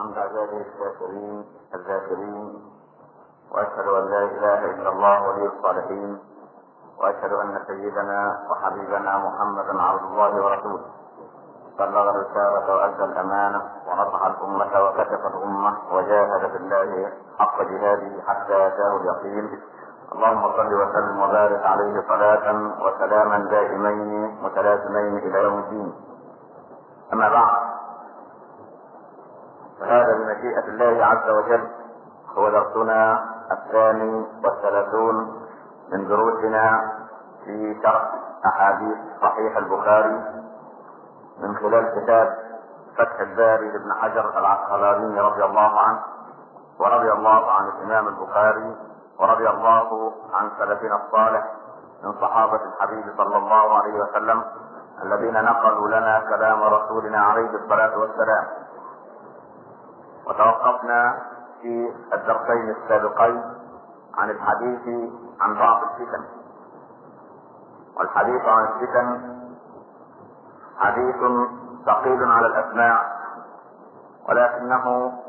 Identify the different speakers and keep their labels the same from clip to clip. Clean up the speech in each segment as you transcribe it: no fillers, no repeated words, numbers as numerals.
Speaker 1: حمد عباده الشاكرين الذاكرين، واشهد ان لا اله الا الله ولي الصالحين، واشهد ان سيدنا وحبيبنا محمدا عبد الله ورسوله، بلغ الرسالة وأدى الأمانة ونصح الأمة وكشف الأمة وجاهد في الله حق جهاده حتى أتاه اليقين. اللهم صل وسلم وبارك عليه صلاة وسلاما دائمين متلازمين إلى يوم الدين. أما بعد، فهذا بمشيئة الله عز وجل هو درسنا 32 من دروسنا في شرح أحاديث صحيح البخاري من خلال كتاب فتح الباري لابن حجر العسقلاني رضي الله عنه، ورضي الله عن الإمام البخاري، ورضي الله عن سلفنا الصالح من صحابة الحبيب صلى الله عليه وسلم الذين نقلوا لنا كلام رسولنا عليه الصلاة والسلام. وتوقفنا في الدرسين السابقين عن الحديث عن بعض الفتن، والحديث عن الفتن حديث ثقيل على الأسماع، ولكنه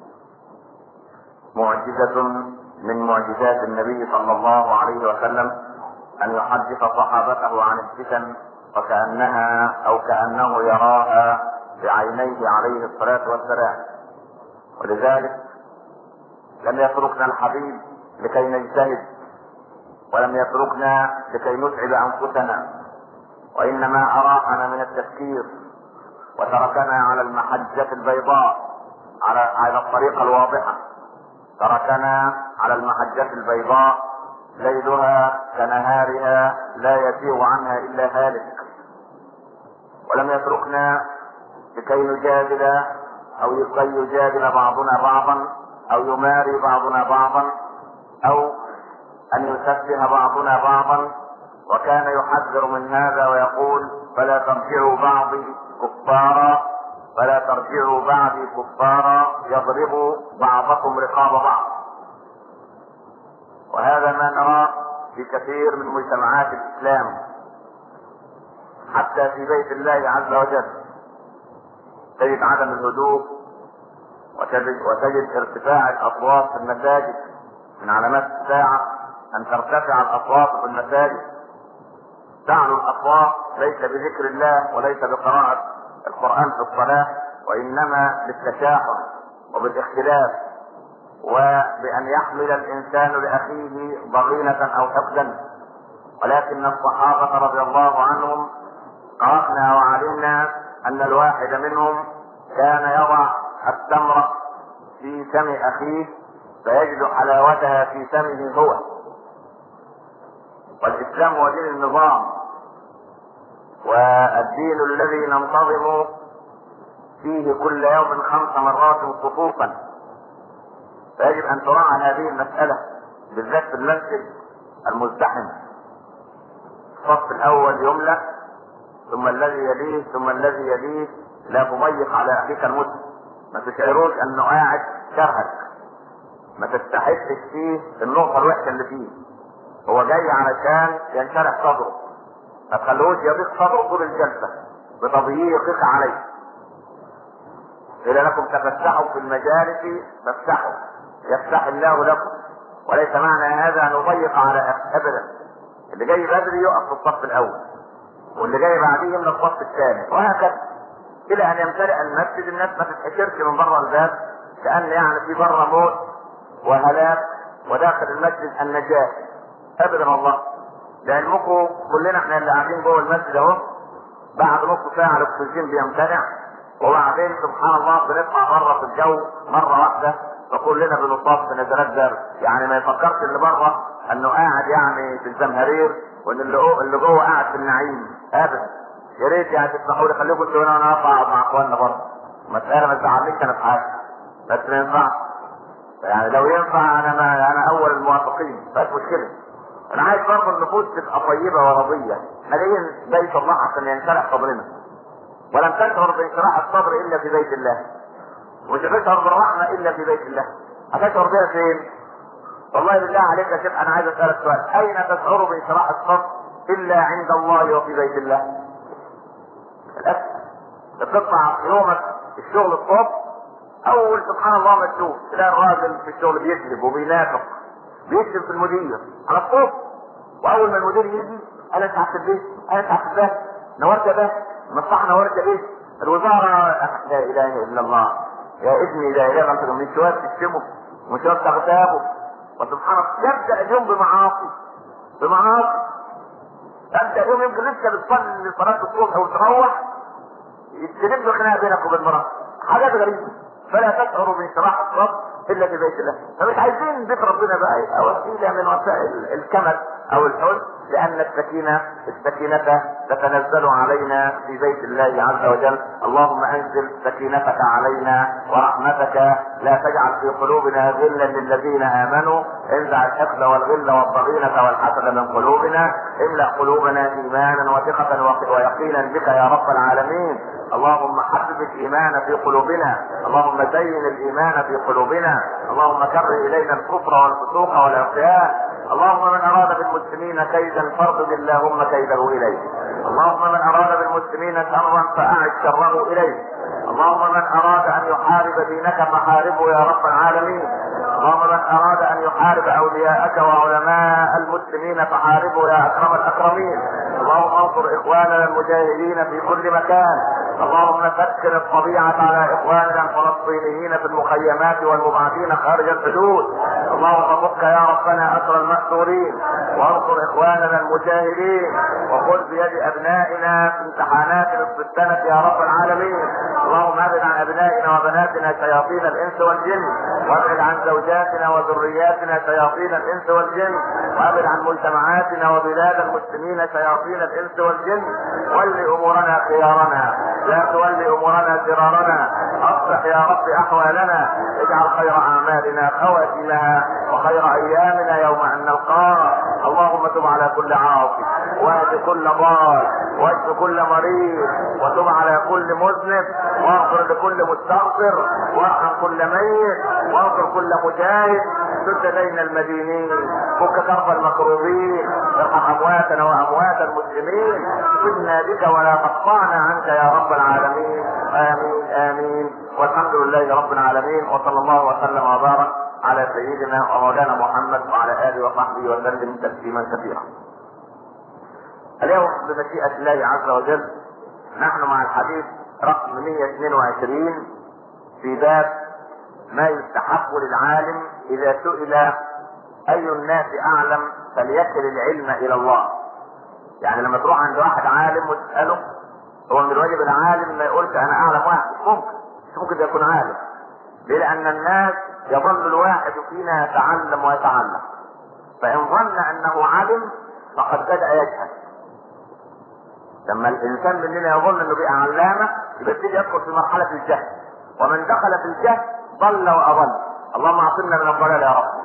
Speaker 1: معجزة من معجزات النبي صلى الله عليه وسلم أن يحدث صحابته عن الفتن وكأنها أو كأنه يراها بعينيه عليه الصلاة والسلام. ولذلك لم يتركنا الحبيب لكي نجتهد، ولم يتركنا لكي نتعب أنفسنا، وإنما أراحنا من التفكير وتركنا على المحجة البيضاء، على الطريقة الواضحة. تركنا على المحجة البيضاء ليلها كنهارها لا يزيغ عنها إلا هالك. ولم يتركنا لكي نجادل أو لكي يجادل بعضنا بعضا، أو يماري بعضنا بعضا، أو أن يسفه بعضنا بعضا. وكان يحذر من هذا ويقول: فلا ترجعوا بعضي كفارا، فلا ترجعوا بعضي كفارا يضرب بعضكم رقاب بعض. وهذا ما نراه في كثير من مجتمعات الإسلام، حتى في بيت الله عز وجل تجد عدم الهدوء، وتجد ارتفاع الأصوات في المساجد. من علامات الساعة أن ترتفع الأصوات في المساجد. تعلو الأصوات ليس بذكر الله وليس بقراءة القرآن في الصلاة، وإنما بالتشاحن وبالاختلاف، وبأن يحمل الإنسان لأخيه ضغينة أو حقدا. ولكن الصحابة رضي الله عنهم قرأنا وعلمنا أن الواحد منهم كان يضع التمرة في فم أخيه فيجد حلاوتها في فمه هو. والإسلام هو دين النظام، والدين الذي ننتظم فيه كل يوم 5 مرات صفوفا. فيجب أن تراعى هذه المسألة بالذات في المسجد المزدحم. الصف الأول يملأ، ثم الذي يليه، ثم الذي يليه. لا تضيق على أخيك المسلم، ما تشعروش أنه قاعد كرهك، ما تستحسش فيه النقطة الوحشة اللي فيه. هو جاي علشان ينشرح صدره، ما تخلوش يضيق صدره طول الجلسة بتضييقك عليه. إذا لكم تفسحوا في المجالس فافسحوا يفسح الله لكم. وليس معنى هذا أن نضيق على أبدا. اللي جاي بدري يقف في الصف الأول، واللي جاي بعديه من الصف الثاني، وهكذا إلى أن يمتلئ المسجد. الناس ما تتحشرش من بره الباب كأن يعني في بره موت وهلاك، وداخل المسجد النجاة ابدا والله. لعلمكم كلنا احنا اللي قاعدين جوه المسجد اهو، بعد نص ساعه الاكسجين بيمتنع، وبعدين سبحان الله بنطلع بره في الجو مره واحده فكلنا بنصاب في نزلات برد. يعني ما يفكرش اللي بره انه قاعد يعني في الزمهرير، وان اللي جوه قاعد في النعيم ابدا. يا ريت يعني تسمحوا لي خليكم انتوا هنا وانا اقعد مع اخواننا بره. مساله ما تزعلنيش انا في حاجه، بس ما ينفعش. يعني لو ينفع انا اول الموافقين، بس مشكله. انا عايز برضه النفوس تبقى طيبه ورضيه. احنا جايين بيت الله عشان ينشرح صدرنا، ولم تشعر بانشراح الصدر الا في بيت الله، ومش هتشعر بالرحمه الا في بيت الله. هتشعر بها فين؟ والله بالله عليك يا شيخ انا عايز اسالك سؤال: اين تشعر بانشراح الصدر الا عند الله وفي بيت الله؟ للاسف بتطلع يومك الشغل الصبح اول سبحان الله ما تشوف تلاقي الراجل في الشغل بيكذب وبينافق، بيكذب في المدير على الصوت، واول ما المدير يجي انا اتعب في البيت، انا اتعب في البيت، نورت ده مصلحه نورت ايه، الوزاره لا اله الا الله، يا ابني لا اله الا الله، من شويه تشتمه ومن شويه تغتابه، وسبحان الله يبدا اليوم بمعاصي تبدا اليوم يمكن لسه بتصلي صلاه الصبح وتروح يتسلم له خناقه بينك وبين مراتك، حاجات غريبه، فلا تشعر بانشراح الصدر الا في بيت الله. فمش عايزين بيت ربنا بقى او وسيله من وسائل الكمل او الحزن، لان السكينه تتنزل علينا في بيت الله عز وجل. اللهم انزل سكينتك علينا ورحمتك، لا تجعل في قلوبنا غلا للذين امنوا، انزع الحقد والغل والضغينه والحسد من قلوبنا، املا قلوبنا ايمانا وثقه ويقينا بك يا رب العالمين. اللهم حبب الايمان في قلوبنا، اللهم زين الايمان في قلوبنا، اللهم كره الينا الكفر والفسوق والعصيان. اللهم من اراد بالمسلمين كيدا فارد اللهم كيده اليه، اللهم من اراد بالمسلمين شرا فاعد شره اليه، اللهم من اراد ان يحارب دينك فحاربه يا رب العالمين، اللهم من اراد ان يحارب اولياءك وعلماء المسلمين فحاربه يا اكرم الاكرمين. اللهم انصر اخواننا المجاهدين في كل مكان، اللهم سكن الطبيعة على اخواننا الفلسطينيين في المخيمات والمبعدين خارج الحدود. اللهم فك يا ربنا اسر المأسورين، وانصر اخواننا المجاهدين، وخذ بيد ابنائنا في امتحانات نصف السنة يا رب العالمين. اللهم ابعد عن ابنائنا وبناتنا شياطين الانس والجن، وابعد عن زوجاتنا وذرياتنا شياطين الانس والجن، وابعد عن مجتمعاتنا وبلاد المسلمين شياطين الانس والجن. ول امورنا خيارنا، لا تولي امورنا شرارنا، اصلح يا رب احوالنا، اجعل خير اعمالنا خواتمها وخير ايامنا يوم ان نلقاك. اللهم تب على كل عاصي، واهد كل ضال، واشف كل مريض، وتب على كل مذنب، واغفر لكل مستغفر، وارحم كل ميت، واغفر كل مجاهد، سد دين المدينين، فك كرب المكروبين، ارحم امواتنا واموات المسلمين، سدنا بك ولا تقطعنا عنك يا رب العالمين. امين امين، والحمد لله رب العالمين، وصلى الله وسلم وبارك على سيدنا ومولانا محمد وعلى اله وصحبه وسلم تسليما كثيرا. اليوم بمشيئة الله عز وجل نحن مع الحديث رقم 122 في باب ما يستحب للعالم اذا سئل اي الناس اعلم فليكل العلم الى الله. يعني لما تروح عند واحد عالم وتسأله، هو من الواجب العالم ما يقولش انا اعلم واحد، ممكن يكون عالم. ليه؟ لان الناس يظل الواحد فينا يتعلم ويتعلم، فان ظن انه علم فقد بدأ يجهل. لما الانسان مننا يظن انه بقى علامة يبتدي يدخل في مرحلة الجهل، ومن دخل في الجهل ضل واضل. اللهم اعصمنا من الضلال يا رب.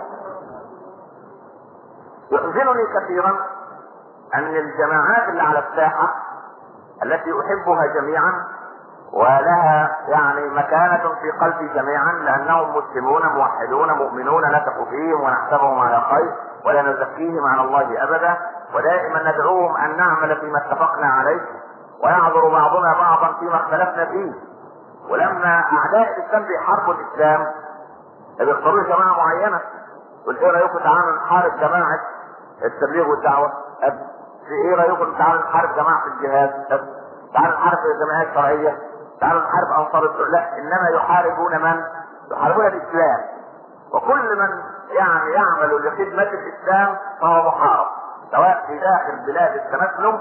Speaker 1: يحزنني كثيرا ان الجماعات اللي على الساحة التي احبها جميعا ولها يعني مكانة في قلبي جميعا، لانهم مسلمون موحدون مؤمنون نثق فيهم ونحسبهم على خير ولا نزكيهم على الله ابدا، ودائما ندعوهم ان نعمل فيما اتفقنا عليه، ويعذر بعضنا بعضا فيما اختلفنا فيه. ولما اعداء الاسلام بيحاربوا الاسلام بيختاروا جماعة معينة، يقول ايه رايكم تعالوا نحارب جماعة التبليغ والدعوة، في ايه رايكم تعالوا نحارب جماعة الجهاد، تعالوا نحارب الجماعات الشرعية، تعالوا نحارب انصار الدين. لا، انما يحاربون من؟ يحاربون الاسلام، وكل من يعني يعمل لخدمة الاسلام فهو محارب، سواء في داخل بلاد التمسلم.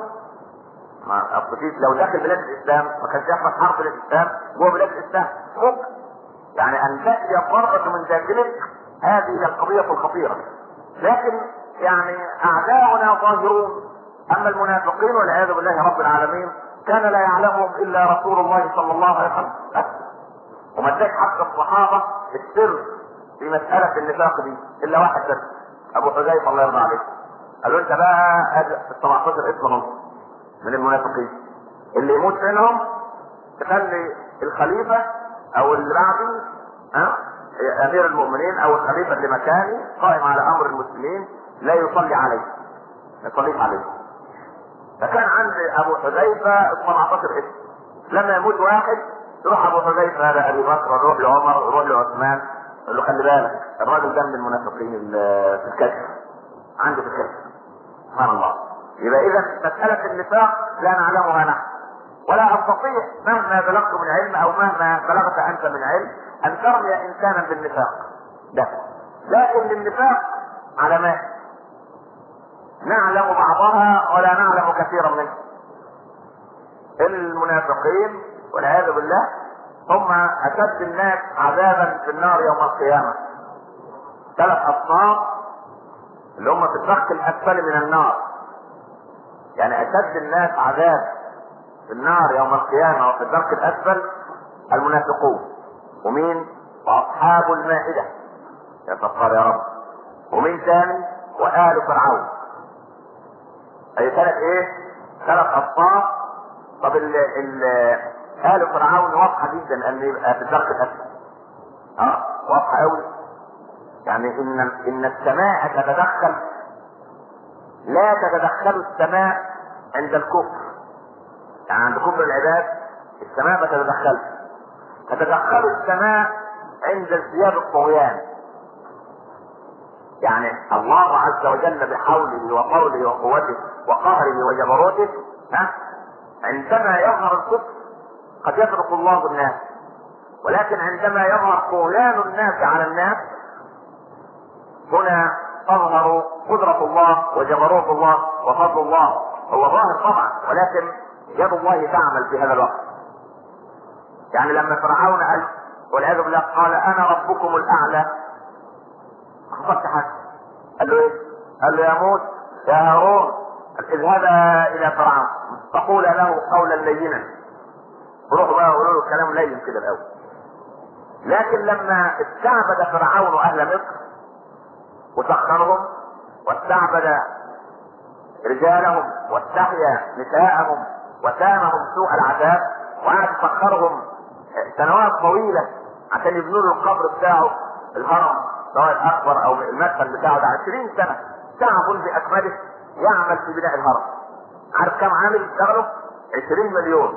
Speaker 1: لو داخل بلاد الاسلام ما كانش يحصل حرب للاسلام جوه بلاد الاسلام، ممكن يعني ان تأتي الضربة من داخلك، هذه هي القضية الخطيرة. لكن يعني اعداؤنا ظاهرون، اما المنافقين والعياذ بالله رب العالمين كان لا يعلمهم الا رسول الله صلى الله عليه وسلم. وما اداش حتى الصحابة السر في مسألة النفاق دي الا واحد بس، ابو حذيفة الله يرضى عليه. قالوا انت بقى 17 اسمهم من المنافقين اللي يموت منهم تخلي الخليفة او اللي بعده امير المؤمنين او الخليفة اللي مكاني قائم على امر المسلمين لا يصلي عليه، ما يصليش عليه. فكان عند ابو حذيفة 17 اسم، لما يموت واحد يروح ابو حذيفه هذا ابي بكر، يروح لعمر، يروح لعثمان، يقول له خلي بالك الراجل ده من المنافقين في الكشف، عنده في الكشف. سبحان الله. يبقى اذا مساله النفاق لا نعلمها نحن، ولا استطيع مهما بلغت من علم او مهما بلغت انت من علم ان ترمي انسانا بالنفاق ده. لكن للنفاق علامات نعلم بعضها ولا نعلم كثيرا منها. المنافقين والعياذ بالله هم اشد الناس عذابا في النار يوم القيامه. 3 اصناف اللي هم في الدرك الاسفل من النار، يعني اشد الناس عذاب في النار يوم القيامه وفي الدرك الاسفل المنافقون. ومين؟ واصحاب المائده، يا ستار يا رب. ومين ثاني؟ وآل فرعون. اي 3 ايه؟ 3 اصناف. طب آل فرعون واضحه جدا ان يبقى في الدرك الاسفل. واضحه قوي. يعني ان السماء تتدخل، لا تتدخل السماء عند الكفر، يعني عند كفر العباد السماء ما تتدخلش. تتدخل السماء عند ازدياد الطغيان. يعني الله عز وجل بحوله وقوله وقوته وقهره وجبروته عندما يظهر الكفر قد يترك الله الناس، ولكن عندما يظهر طغيان الناس على الناس هنا تظهر قدرة الله وجبروت الله وفضل الله. هو ظاهر طبعا، ولكن يد الله تعمل في هذا الوقت. يعني لما فرعون قال والعياذ بالله قال انا ربكم الاعلى، خفت حاجه. قال له ايه؟ قال له يا موسى يا هارون اذهبا الى فرعون فقولا له قولا لينا. روحوا بقى وقولوا له كلام لين كده الاول. لكن لما استعبد فرعون اهل مصر وسخرهم واستعبد رجالهم واستحيا نساءهم وسامهم سوء العذاب وقعد يسخرهم سنوات طويله عشان يبنوا له القبر بتاعه الهرم سواء الاكبر او المدخل بتاعه ده 20 سنه تعب باكمله يعمل في بناء الهرم. عارف كم عامل اشتغلوا؟ 20 مليون.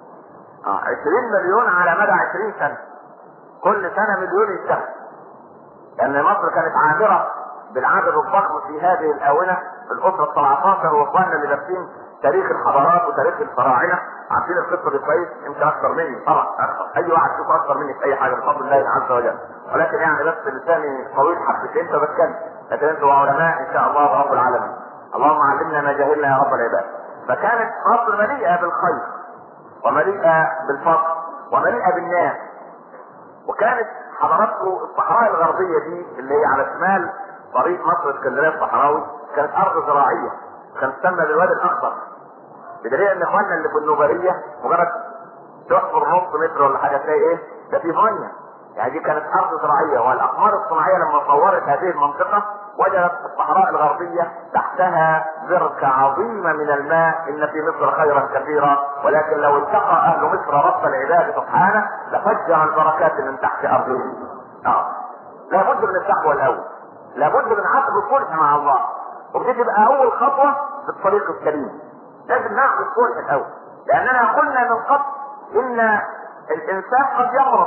Speaker 1: 20 مليون على مدى 20 سنه، كل سنه مليون يشتغل. لان مصر كانت عامره بالعدد الضخم في هذه الاونه. الاسره 17 واخواننا اللي لابسين تاريخ الحضارات وتاريخ الفراعنه عارفين القصه دي كويس، يمكن اكثر مني طبعا، اي واحد يشوف اكثر مني في اي حاجه بفضل الله عز وجل، ولكن يعني بس لساني طويل حبتين فبتكلم، لكن انتوا علماء ان شاء الله رب العالمين. اللهم علمنا ما جهلنا يا رب العباد. فكانت مصر مليئه بالخير ومليئه بالفضل ومليئه بالناس. وكانت حضراتكم الصحراء الغربيه دي اللي هي على شمال طريق مصر اسكندريه الصحراوي كانت ارض زراعيه، كانت تسمى بالوادي الاخضر، بدليل ان اخواننا اللي في النوبريه مجرد تحفر نص متر ولا حاجه تلاقي ايه؟ ده في ميه. يعني دي كانت ارض زراعيه. والاقمار الصناعيه لما صورت هذه المنطقه وجدت الصحراء الغربيه تحتها بركه عظيمه من الماء. ان في مصر خيرا كثيرا، ولكن لو التقى اهل مصر رب العباد سبحانه لفجر البركات من تحت ارضهم. لابد من التقوى الاول، لابد من عقد الصلح مع الله، ودي تبقى اول خطوه في الطريق السليم. لازم نعقد الصلح الاول، لاننا قلنا من قبل ان الانسان قد يمرض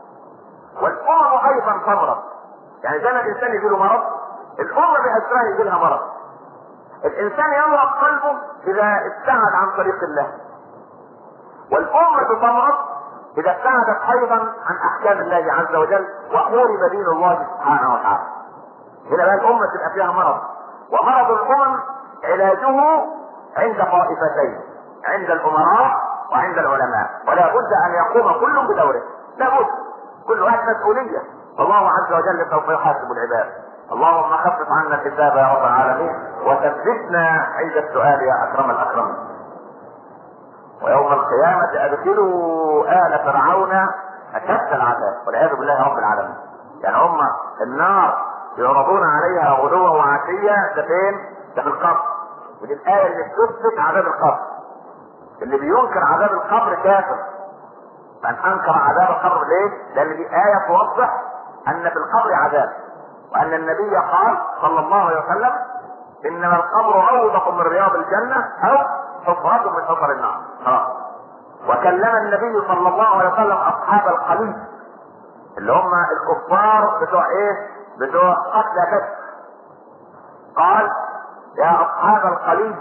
Speaker 1: والامم ايضا تمرض. يعني زي ما الانسان يجي له مرض الامه باسرها يجي لها مرض. الانسان يمرض قلبه اذا ابتعد عن طريق الله، والامه تمرض اذا ابتعدت ايضا عن احكام الله عز وجل وحورب دين الله سبحانه وتعالى. هنا بقى الامه تبقى فيها مرض. ومرض الامم علاجه عند طائفتين، عند الامراء وعند العلماء، ولا بد ان يقوم كل بدوره. لا بد، كل واحد مسؤوليه، والله عز وجل سوف يحاسب العباد. اللهم خفف عنا الحساب يا رب العالمين، وثبتنا عند السؤال يا اكرم الاكرمين. ويوم القيامه ادخلوا ال فرعون اشد العذاب والعياذ بالله رب العالمين. يعني هم النار يعرضون عليها غدوا وعشيا، ده فين؟ ده في القبر. ودي الايه اللي بتثبت عذاب القبر. اللي بينكر عذاب القبر كافر. من انكر عذاب القبر ليه؟ لان دي ايه توضح ان في القبر عذاب، وان النبي قال صلى الله عليه وسلم انما القبر روضة من رياض الجنة او حفرة من حفر النار. وكلم النبي صلى الله عليه وسلم اصحاب القليل اللي هم الكفار بتوع ايه؟ بتوع قتل بدر. قال يا اصحاب القليل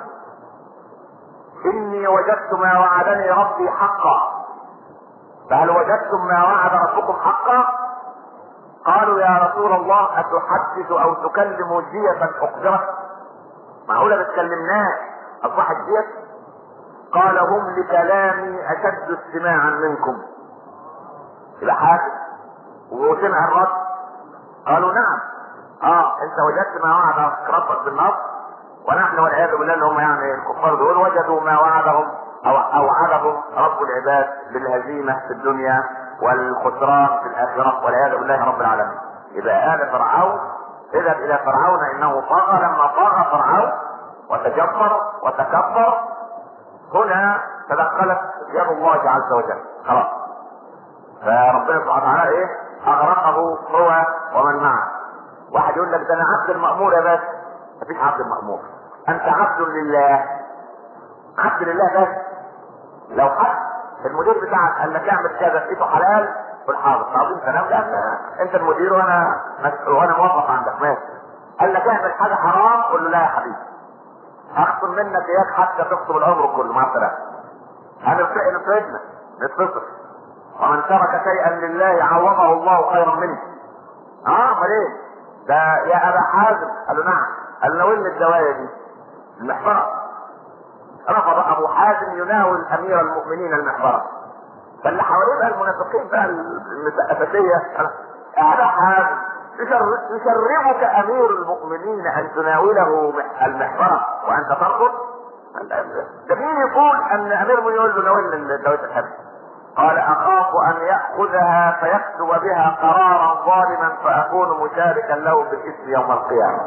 Speaker 1: اني وجدت ما وعدني ربي حقا، فهل وجدتم ما وعد ربكم حقا؟ قالوا يا رسول الله اتحدث او تكلم جيفا اقدرت؟ معقولة بتكلمناه اصبحت جيف؟ قال هم لكلامي اشد استماعا منكم. يبقى حاكم وسمع الرد. قالوا نعم. انت وجدت ما وعد ربك بالنصر، ونحن والعياذ بالله اللي هم يعني الكفار دول وجدوا ما وعدهم او اوعدهم رب العباد بالهزيمه في الدنيا والخسران في الاخره والعياذ بالله رب العالمين. يبقى آل فرعون اذهب الى فرعون انه طغى. لما طغى فرعون وتجبر وتكبر هنا تدخلت يد الله عز وجل خلاص. فربنا سبحانه وتعالى ايه؟ اغرقه هو ومن معه. واحد يقول لك ده انا عبد المأمور يا باشا. مفيش عبد المأمور، انت عبد لله. عبد لله بس. لو حد المدير بتاعك قال لك اعمل كذا لقيته حلال قول حاضر. عظيم كلام. لا انت المدير وانا موظف عندك ماشي. قال لك اعمل حاجه حرام قول له لا يا حبيبي اخصم منك اياك حتى تخصم العمر كله. مع السلامه. هنفرقنا نتفصل. ومن ترك شيئا لله عوضه الله خيرا منه. امال ايه ده يا ابا حازم؟ قال له نعم. قال له وين الدوايه دي؟ المحبره. رفض ابو حازم يناول امير المؤمنين المحبره. فاللي حواليه بقى المنافقين بقى الاساسيه يا ابا حازم يشربك امير المؤمنين ان تناوله المحبره وانت ترفض؟ ده مين يقول ان امير المؤمنين يقول له ناولني دوايه الحب؟ قال اخاف ان ياخذها فيكتب بها قرارا ظالما فاكون مشاركا له بالاثم يوم القيامه.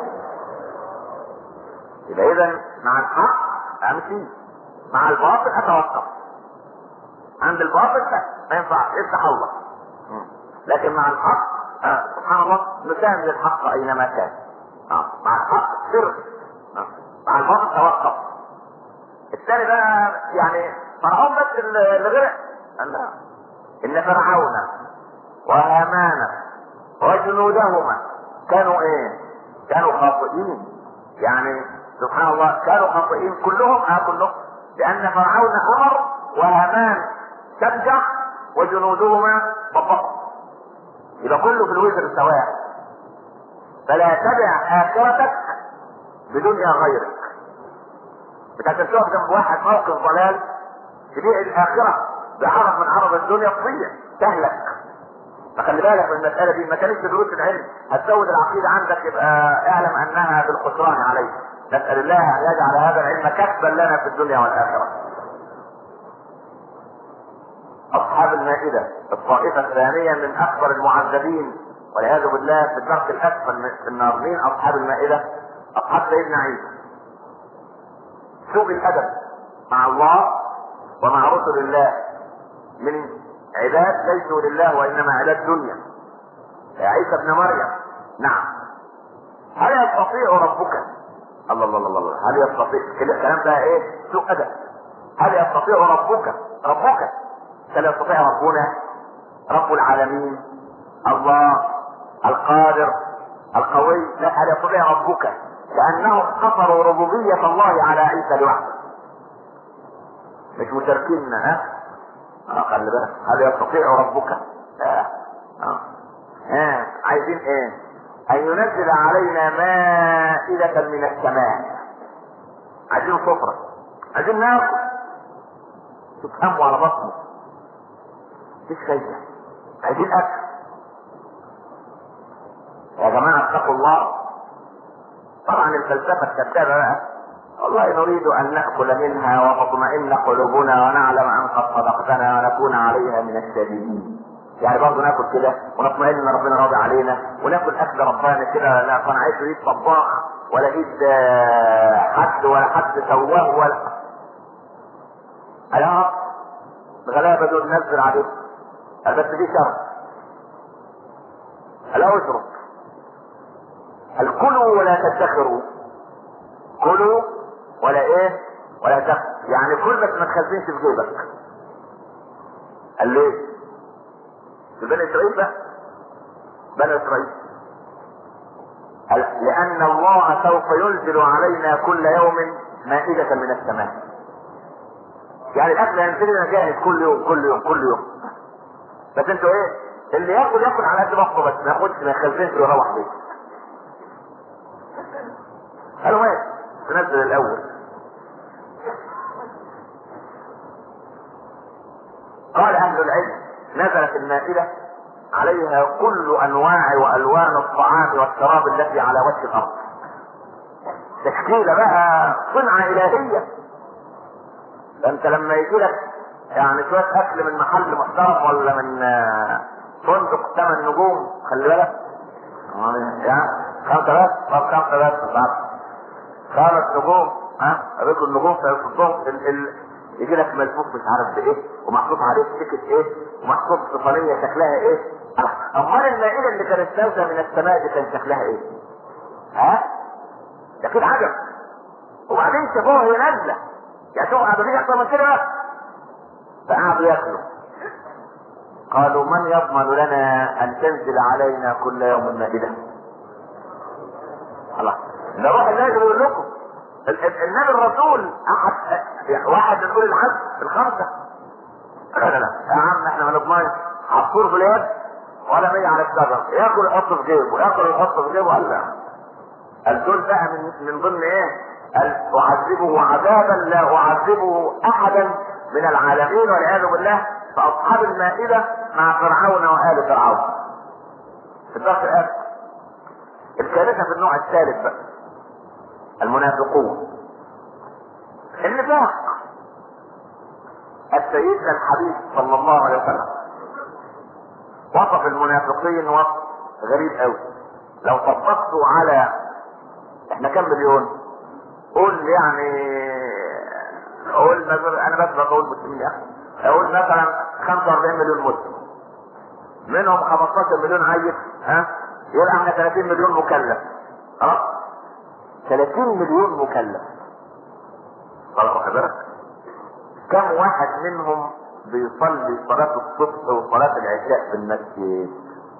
Speaker 1: يبقى اذا مع الحق امشي، مع الباطل اتوقف. عند الباطل ما ينفع يفتح الله، لكن مع الحق سبحان الله نساند الحق اينما كان. مع الحق سر، مع الباطل توقف. الثاني بقى يعني فرعون بس اللي غرق. لا، ان فرعون وهامان وجنودهما كانوا ايه؟ كانوا خاطئين. يعني سبحان الله كانوا خاطئين كلهم. كلهم، لان فرعون امر وهامان شجع وجنودهما طبقوا. يبقى كله في الوزر سواء. فلا تدع اخرتك بدنيا غيرك. بتتشوف جنب واحد موقف ضلال تبيع الاخره بعرض من عرض الدنيا تضيع تهلك. فخلي بالك من المساله دي. ما كانتش دروس العلم هتزود العقيده عندك يبقى اعلم انها بالخسران عليك. نسال الله ان يجعل هذا العلم كسبا لنا في الدنيا والاخره. اصحاب المائده الطائفه الثانيه من اكبر المعذبين والعياذ بالله في الدرك الاسفل من النار. مين اصحاب المائده؟ اصحاب سيدنا عيسى. سوء الادب مع الله ومع رسل الله من عباد ليسوا لله وانما عباد دنيا. يا عيسى ابن مريم نعم هل يستطيع ربك؟ الله الله الله الله. هل يستطيع؟ الكلام ده ايه؟ سوء ادب. هل يستطيع ربك؟ هل يستطيع ربنا رب العالمين الله القادر القوي؟ لا، هل يستطيع ربك؟ لانهم قصروا ربوبيه الله على عيسى لوحده، مش مشاركين. خلي بالك. هل يستطيع ربك؟ عايزين ايه؟ ان ينزل علينا مائدة من السماء. عايزين سفرة، عايزين ناكل. تتهموا على بطنه مفيش فايدة. عايزين اكل. يا جماعة اتقوا الله. طبعا الفلسفة الكذابة بقى والله نريد ان نأكل منها وتطمئن قلوبنا ونعلم ان قد صدقتنا ونكون عليها من الشاهدين. يعني برضه ناكل كده ونطمئن ان ربنا راضي علينا وناكل اكل ربنا كده. لا كان عايز يجيب طباخ ولا يجيب حد ولا حد سواه ولا يا رب الغلابه دول نزل عليهم. بس دي شرط. الا اشرب. كلوا ولا تدخروا. كلوا ولا ايه؟ ولا تدخروا. يعني كل بس ما تخزنش في جيبك. قال ليه؟ في بني اسرائيل بقى، بني اسرائيل قال لان الله سوف ينزل علينا كل يوم مائدة من السماء. يعني الاكل هينزل لنا جاهز كل يوم كل يوم كل يوم، بس انتوا ايه؟ اللي ياكل ياكل على قد بطنه بس، ما ياخدش ما يخزنش ويروح بيته. قالوا ماشي تنزل الاول. قال اهل العلم نزلت المائدة عليها كل انواع والوان الطعام والشراب التي على وجه الارض، تشكيلة بقى صنعة الهية. فانت لما يجي لك يعني شوية اكل من محل محترم ولا من فندق 8 نجوم، خلي بالك يعني 5 بس، طب 5 بس 5 نجوم، رجل النجوم في الصدوم يجي لك ملفوف مش عارف بايه ومحطوط عليه تيكت ايه ومحطوط في صينيه شكلها ايه. امال المائده اللي كانت نازله من السماء دي كان شكلها ايه؟ ده كده عجب. وبعدين شافوها هي نازله، يعني شوفوا مفيش اكتر من كده بقى. فقعدوا ياكلوا. قالوا من يضمن لنا ان تنزل علينا كل يوم مائده؟ الله، ده روح الله يقول لكم النبي الرسول احد واحد من اولي العزم ال5. لا يا عم احنا ما نضمنش، عصفور في اليد ولا 100 على الشجر، ياكل يحط في جيبه ياكل يحط في جيبه. قال دول بقى من ضمن ايه؟ قال اعذبه عذابا لا اعذبه احدا من العالمين والعياذ بالله. فاصحاب المائده مع فرعون وآل فرعون في الدرس الاخر. الكارثه في النوع الثالث بقى المنافقون. النفاق. سيدنا الحبيب صلى الله عليه وسلم وصف المنافقين وصف غريب قوي. لو طبقته على احنا كم مليون؟ قول يعني قول مثلا، انا بس بقول مسلمين يا اخي، اقول مثلا 45 مليون مسلم، منهم 15 مليون عيل، يبقى احنا 30 مليون مكلف. 30 مليون مكلف. واخد بالك؟ كم واحد منهم بيصلي صلاة الصبح وصلاة العشاء في المسجد؟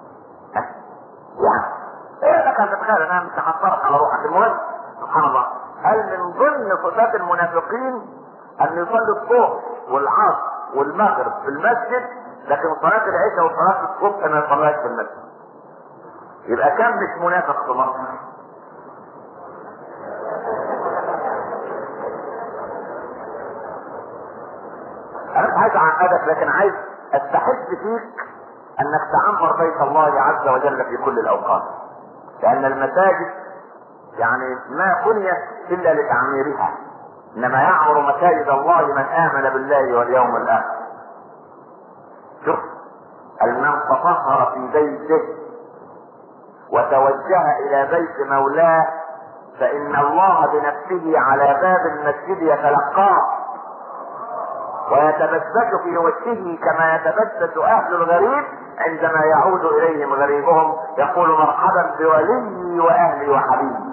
Speaker 1: يعني ايه لك ان تتخيل؟ انا مش هحصرك على روحك. المهم سبحان الله، قال من ضمن صفات المنافقين ان يصلي الظهر والعصر والمغرب في المسجد، لكن صلاة العشاء وصلاة الصبح ما يصليهاش في المسجد. يبقى كم مش منافق في مصر؟ انا مش عايز اعقدك، لكن عايز استحث فيك انك تعمر بيت الله عز وجل في كل الاوقات، لان المساجد يعني ما بنيت الا لتعميرها، انما يعمر مساجد الله من امن بالله واليوم الاخر. شوف، من تطهر في بيته وتوجه الى بيت مولاه فان الله بنفسه على باب المسجد يتلقاه ويتبسس في وجهه كما يتبسس اهل الغريب عندما يعود اليهم غريبهم، يقول مرحبا بولي واهلي وحبيبي.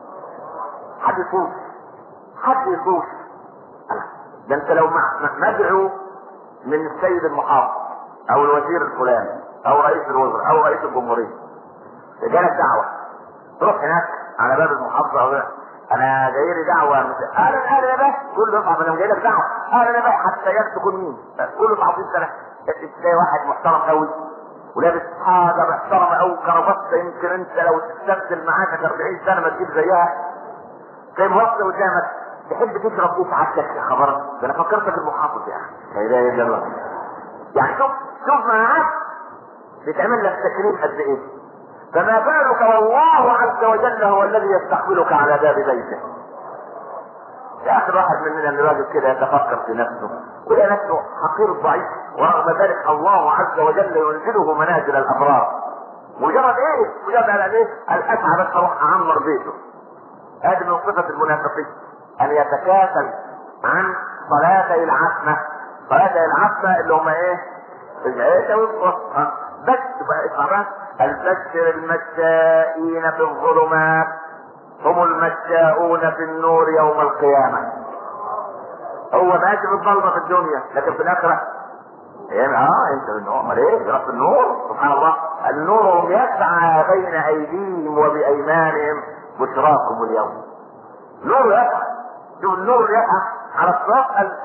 Speaker 1: حد يفوت. ده انت لو مدعو من السيد المحافظ او الوزير الفلاني او رئيس الوزراء او رئيس الجمهورية، جالك دعوة تروح هناك على باب المحافظة او انا جاي لي دعوة اهلا يا باشا، كل دفعة انا جاي لك دعوة اهلا يا باشا، حتى تكون مين؟ كل 20 سنة تلاقي واحد محترم قوي ولابس حاجة محترمة او كرافته، يمكن انت لو تستبدل معاك 40 سنة ما تجيب زيها، تلاقي موصل قدامك تحب تشرب ايه سعادتك يا خبرك؟ ده انا فكرتك المحافظ يا اخي. لا اله الا الله. يعني شوف معاك بتعمل لك تكريم قد ايه، فما بالك والله عز وجل هو الذي يستقبلك على باب بيته. يا اخي الواحد مننا الراجل كده يتفكر في نفسه ويلاقي نفسه حقير ضعيف، ورغم ذلك الله عز وجل ينزله منازل الابرار. مجرد على ايه؟ الاسعى بس اروح اعمر بيته. هذه من صفة المنافقين ان يتكاسل عن صلاتي العتمة. صلاتي العتمة اللي هم ايه؟ العشاء والصبح. بس اسمع بقى، البشر المشائين في الظلمات هم المشاؤون في النور يوم القيامة. هو ماشي في الظلمة في الدنيا، لكن في الاخرة انت النور، امال ايه؟ رب النور سبحان الله. النور يسعى بين ايديهم وبايمانهم بشراكم اليوم. نور يسعى، شوف النور يسعى على الصراط.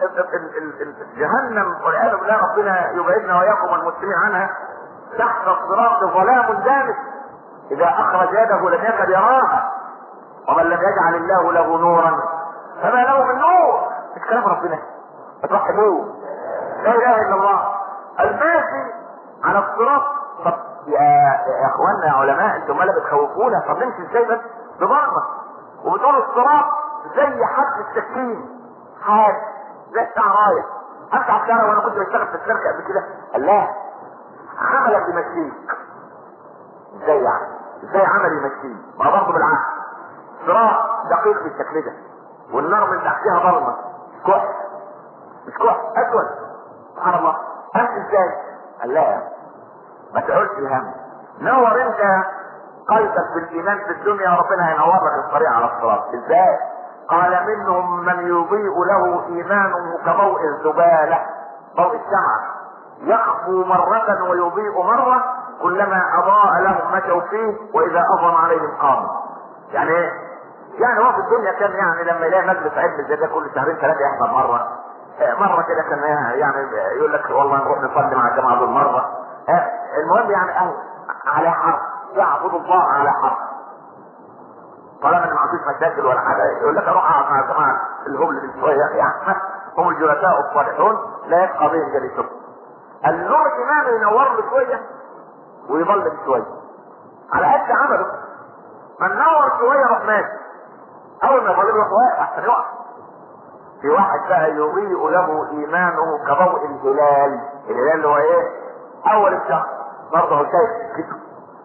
Speaker 1: جهنم والعياذ بالله ربنا يبعدنا واياكم والمسلمين عنها. تحت الصراط ظلام دامس، اذا اخرج يده لم يكد يراها، ومن لم يجعل الله له نورا فما له من نور. مش كلام ربنا؟ اتوحدوه، لا اله الا الله. الماشي على الصراط. طب يا اخواننا يا علماء، انتم مالا بتخوفونا؟ طب نمشي ازاي بس بضربه وبتقول الصراط زي حد السكين، حاد زي الشعرايه. افتح الشارع وانا كنت بشتغل في الشركه قبل كده، قال لا عملك يمشيك. ازاي يعني؟ ازاي عمل يمشيك؟ ما برضه بالعكس، صراط دقيق بالشكل ده والنار من تحتها ظلمه، كحل مش كحل اسود. سبحان الله، امشي ازاي؟ قال لا ما تقولش الهم، نور انت قلبك بالايمان في الدنيا ربنا هينور لك الطريق على الصراط. ازاي؟ قال منهم من يضيء له ايمانه كضوء الزباله، ضوء الشمعة يخفو مرة ويضيء مرة، كلما اضاء لهم مشوا فيه واذا اظلم عليهم قاموا. يعني ايه؟ يعني هو في الدنيا كان يعني لما يلاقي مجلس علم زي ده كل شهرين ثلاثة يحضر مرة كده كان يعني يقول لك والله نروح نصلي مع الجماعة دول مرة. المهم يعني اهو على حرف، يعبد الله على حرف. طالما ان ما عندوش مشاكل ولا حاجه يقول لك اروح اقعد مع الجماعه الهبل دي شويه، يعني هم الجلساء الصالحون لا يبقى بهم جليسهم. النور ايمانه ينور له شويه ويظلم شويه على قد عمله. من نور شويه يروح ماشي، اول ما يظلم يروح واقف احسن يقع. في واحد بقى يضيء له ايمانه كضوء الهلال. الهلال اللي هو ايه؟ اول الشهر برضه هو شايف كده.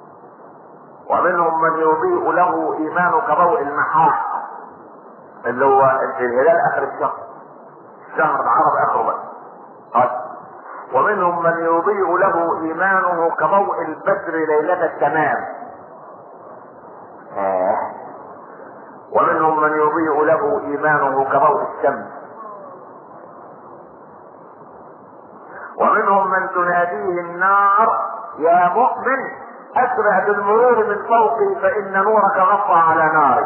Speaker 1: ومنهم من يضيء له ايمانه كضوء المحاح اللي هو الهلال اخر الشهر، الشهر العرب اخره بقى. ومنهم من يضيء له ايمانه كضوء البدر ليلة التمام. ومنهم من يضيء له ايمانه كضوء الشمس. ومنهم من تناديه النار يا مؤمن اسرع بالمرور من فوقي فان نورك غطى على ناري.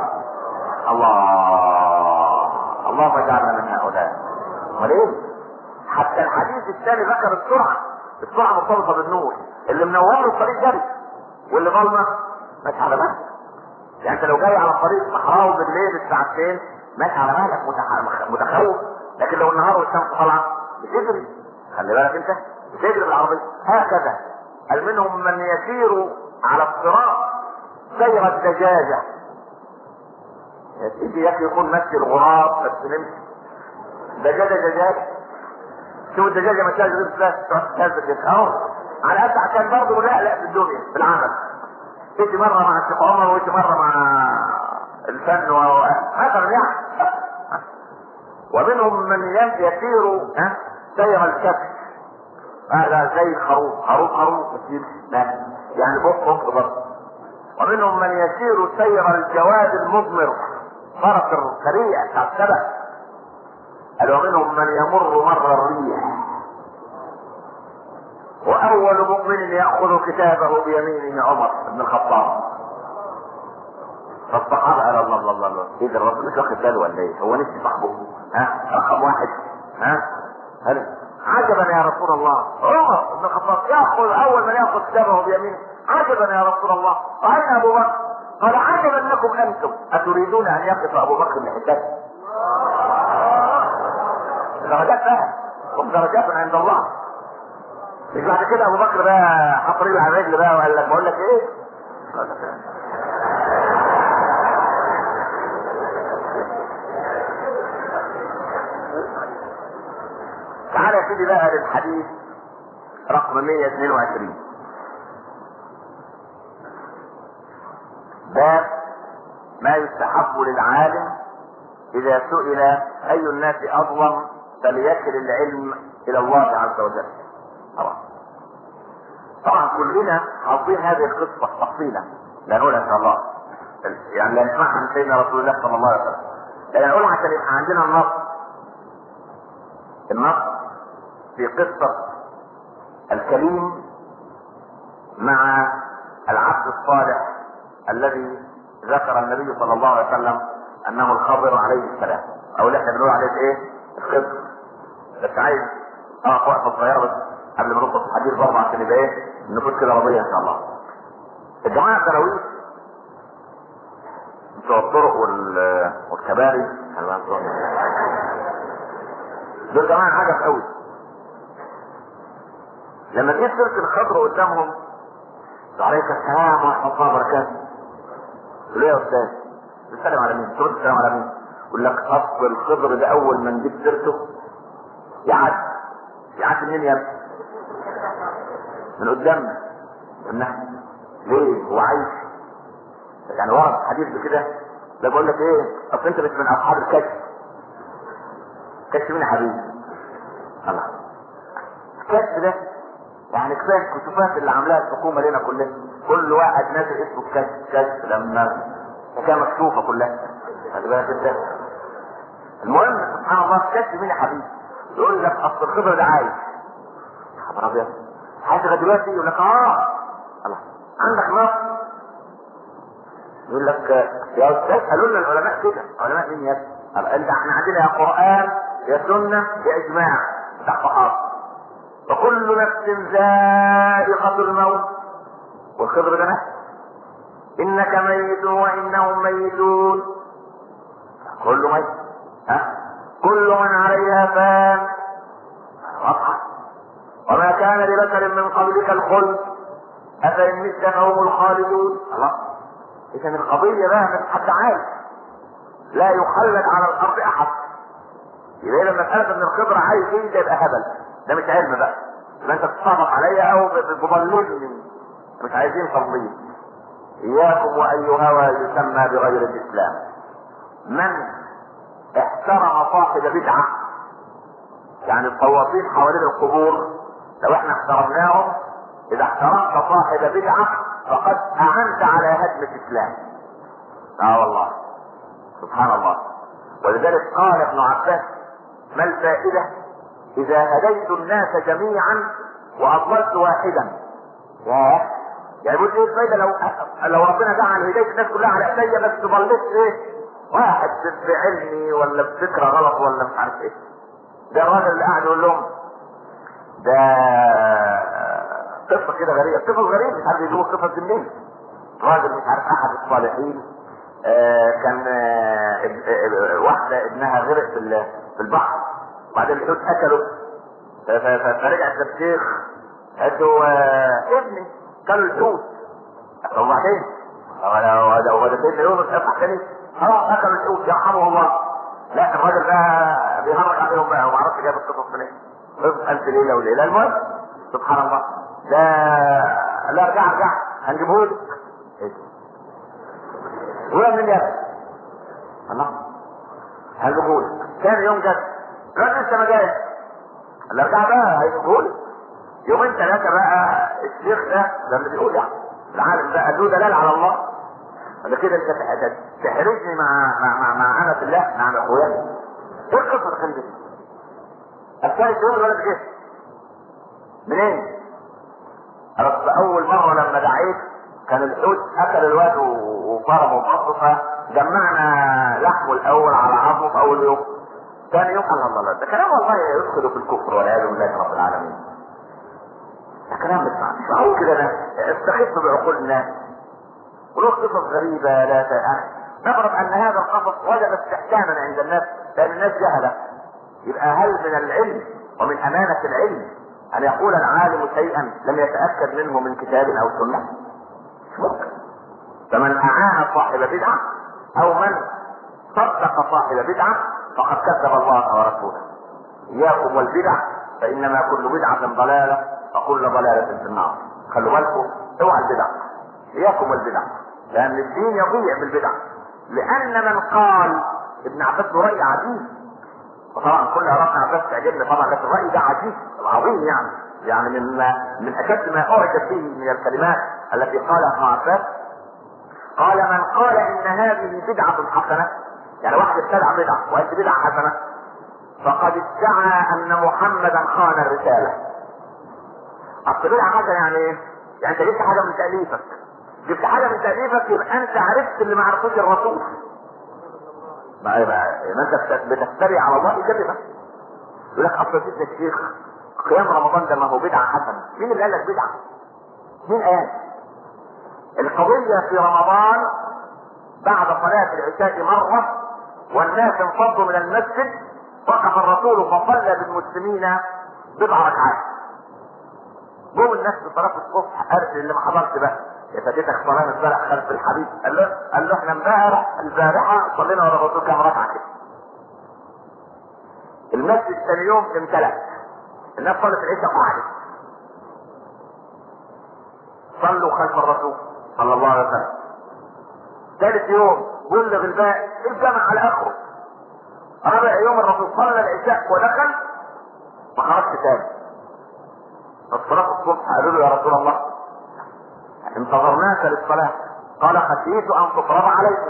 Speaker 1: الله، اللهم اجعلنا من هؤلاء. وليه؟ حتى الحديث الثاني ذكر السرعه مرتبطه بالنور. اللي منور له الطريق جري واللي ظلمه ماشي على مهلك. يعني انت لو جاي على الطريق صحراوي بالليل الساعه 2 ماشي على مهلك متخوف، لكن لو النهار والشمس طالعه بتجري. خلي بالك انت بتجري بالعربيه. هكذا قال منهم من يسير على الصراط سير الدجاجة. يا سيدي يكفي يكون ماشي الغراب بس نمشي. دجاجة شوف الدجاجة ما تلاقي غير تهز كده اهو على قد عشان برضه لا في الدنيا في العمل. تيجي مرة مع الشيخ عمر وتيجي مرة مع الفن مثلا يعني. ومنهم من يسير سير الكبش. هذا زي خروف يعني بق برضه. ومنهم من يسير سير الجواد المضمر، فرس السريع بتاع السبع. ومنهم من يمر مر الريح. واول مؤمن ياخذ كتابه بيمينه عمر بن الخطاب. فالصحابه قال الله ايه ده الرسول مش واخد باله ولا ايه؟ هو نسي صاحبه رقم واحد عجبا يا رسول الله. عمر بن الخطاب ياخذ اول من ياخذ كتابه بيمينه. عجبا يا رسول الله. واين ابو بكر؟ قال عجبا لكم انتم اتريدون ان يقف ابو بكر لحدته. درجات بقى درجات عند الله. مش بعد كده ابو بكر بقى حط رجل على رجل بقى وقال لك بقول لك ايه؟ تعالى يا سيدي بقى للحديث رقم 122. باب ما يستحب للعالم اذا سئل اي الناس اظلم فليكل العلم الى الله عز وجل. طبعا كلنا حافظين هذه القصه تفصيلا لا نقولها ان شاء الله، يعني لا نسمعها من سيدنا رسول الله صلى الله عليه وسلم، لا نقولها عشان يبقى عندنا النص في قصه الكريم مع العبد الصالح الذي ذكر النبي صلى الله عليه وسلم انه الخضر عليه السلام، او اللي احنا بنقول عليه ايه؟ الخضر. بس عايز اقف وقفه صغيره بس قبل ما ندخل في الحديث برضه عشان يبقى ايه؟ النفوس كده راضيه ان شاء الله. الجماعه التراويح بتوع الطرق والكباري دول جماعه عجب قوي. لما تيجي سيره الخضر قدامهم عليك السلام ورحمه الله وبركاته، تقول يا استاذ بتسلم على مين؟ ترد السلام على مين؟ يقول لك اصل الخضر ده اول ما نجيب سيرته يعدي منين يا ابني؟ من قدامنا. قلنا ليه؟ هو عايش يعني ورد حديث بكده. ده بقول لك ايه؟ اصل انت مش من اصحاب الكشف. كشف مين يا حبيبي؟ الله. الكشف ده يعني كفايه الكشوفات اللي عاملاها الحكومه لنا كلنا، كل واحد نازل اسمه كشف لما كان مكشوفه كلها. خلي بالك انت. المهم سبحان الله كشف مين يا حبيبي؟ يقول لك اصل الخبر ده عايش. خبر ابيض. عايش لغايه دلوقتي؟ يقول لك الله عندك نص. يقول لك يا استاذ قالوا لنا العلماء كده. علماء مين يا ابني؟ انت احنا عندنا يا قران يا سنه يا اجماع بتاع الصحابه. وكل نفس ذائقه الموت. والخضر ده نفس. انك ميت وانهم ميتون. كل ميت. كل من عليها فان. واضحه. وما كان لبشر من قبلك الخلد افان مت فهم الخالدون. الله. اذا القضيه بقى من حد عالم لا يخلد على الارض احد. يبقى لما مساله ان الخضر عايز ايه ده يبقى هبل. ده مش علم بقى. يبقى انت بتصرف عليا او بتضللني. مش عايزين تضليل. اياكم واي هوى يسمى بغير الاسلام. من احترم صاحب بدعه يعني الطوافين حوالين القبور، لو احنا احترمناهم، اذا احترمت صاحب بدعه فقد اعنت على هدم الاسلام. والله سبحان الله. ولذلك قال ابن عباس ما الفائده اذا هديت الناس جميعا واضللت واحدا؟ يعني بيقول ايه الفايده لو ربنا جعل هدايه الناس كلها على ايديا بس ضليت ايه؟ واحد بعلمي ولا بفكره غلط ولا مش عارف ايه. ده الراجل اللي قاعد يقول لهم ده قصه كده غريبه، قصه غريبه مش عارف يجيبوا قصه منين. راجل مش عارف احد الصالحين كان واحده ابنها غرق في البحر وبعدين الحوت اكله. فرجعت للشيخ قالت له ابني كلوا الحوت. وبعدين هو ده سيدنا يونس افتح تاني خلاص اكلوا الحوت يرحمه الله. لا الراجل بقى بيهرج عليهم بقى وما اعرفش جاب القصص منين. ألف ليله وليله. المهم سبحان الله ده لا ارجع هنجيبه لك. ولا من يا الله هنجيبه لك. ثاني يوم جت الراجل لسه ما جاي. لا ارجع بقى هيجيبه لك. يومين ثلاثه بقى الشيخ ده اللي بيقول يعني العالم ده له دلال على الله. ده كده انت تحرجني مع انا في الله مع اخويا. ايه القصه الخندق؟ الثالث يوم الولد جه منين؟ انا اول مره لما دعيت كان الحوت اكل الواد وفرمه وبطه فجمعنا لحمه الاول على عظمه في اول يوم. ثاني يوم الله ده كلام والله يدخل في الكفر والعياذ بالله رب العالمين. ده كلام مش معقول كده. ده استخف بعقول الناس وله قصص غريبه لا نفرض ان هذا القصص وجد استحسانا عند الناس لان الناس جهله. يبقى هل من العلم ومن امانه العلم ان يقول العالم شيئا لم يتاكد منه من كتاب او سنه؟ مش ممكن. فمن اعان صاحب بدعه او من صدق صاحب بدعه فقد كذب الله ورسوله. اياكم والبدع فانما كل بدعه ضلاله وكل ضلاله في النار. خلوا بالكم اوعى البدع. اياكم والبدع لان الدين يضيع بالبدع. لان من قال ابن عباس له راي عجيب وطبعا كل اراء ابن عباس تعجبني طبعا لكن الراي ده عجيب عظيم يعني من اشد ما اعجب به من الكلمات التي قالها ابن عباس. قال من قال ان هذه بدعه حسنه يعني واحد ابتدع بدعه وقال بدعه حسنه فقد ادعى ان محمدا خان الرساله اصل بدعة حاجة يعني ايه؟ يعني انت جبت حاجة من تأليفك، جبت حاجة من تأليفك يبقى انت عرفت اللي ما عرفوش الرسول. ما انت بتفتري على الله كذبا. يقول لك اصل سيدنا الشيخ قيام رمضان ده ما هو بدعة حسنة. مين اللي قال لك بدعة؟ مين قال؟ القضية في رمضان بعد صلاة العشاء مرة والناس انفضوا من المسجد، وقف الرسول فصلى بالمسلمين بضع ركعات. جم الناس بصلاة الصبح، قال اللي ما حضرش بقى يا فاتتك صلاة امبارح خلف الحبيب. قال له احنا البارحة صلينا ورا الرسول كام ركعة كده. المسجد ثاني يوم امتلأ، الناس صلت العشاء وقعدت صلوا خلف الرسول صلى الله عليه وسلم. ثالث يوم بلغ الباقي الجمع على اخره. رابع يوم الرسول صلى العشاء ودخل ما خرجش تاني. فالصلاة الصبح قالوا له يا رسول الله انتظرناك للصلاة، قال خشيت ان تفرض عليكم.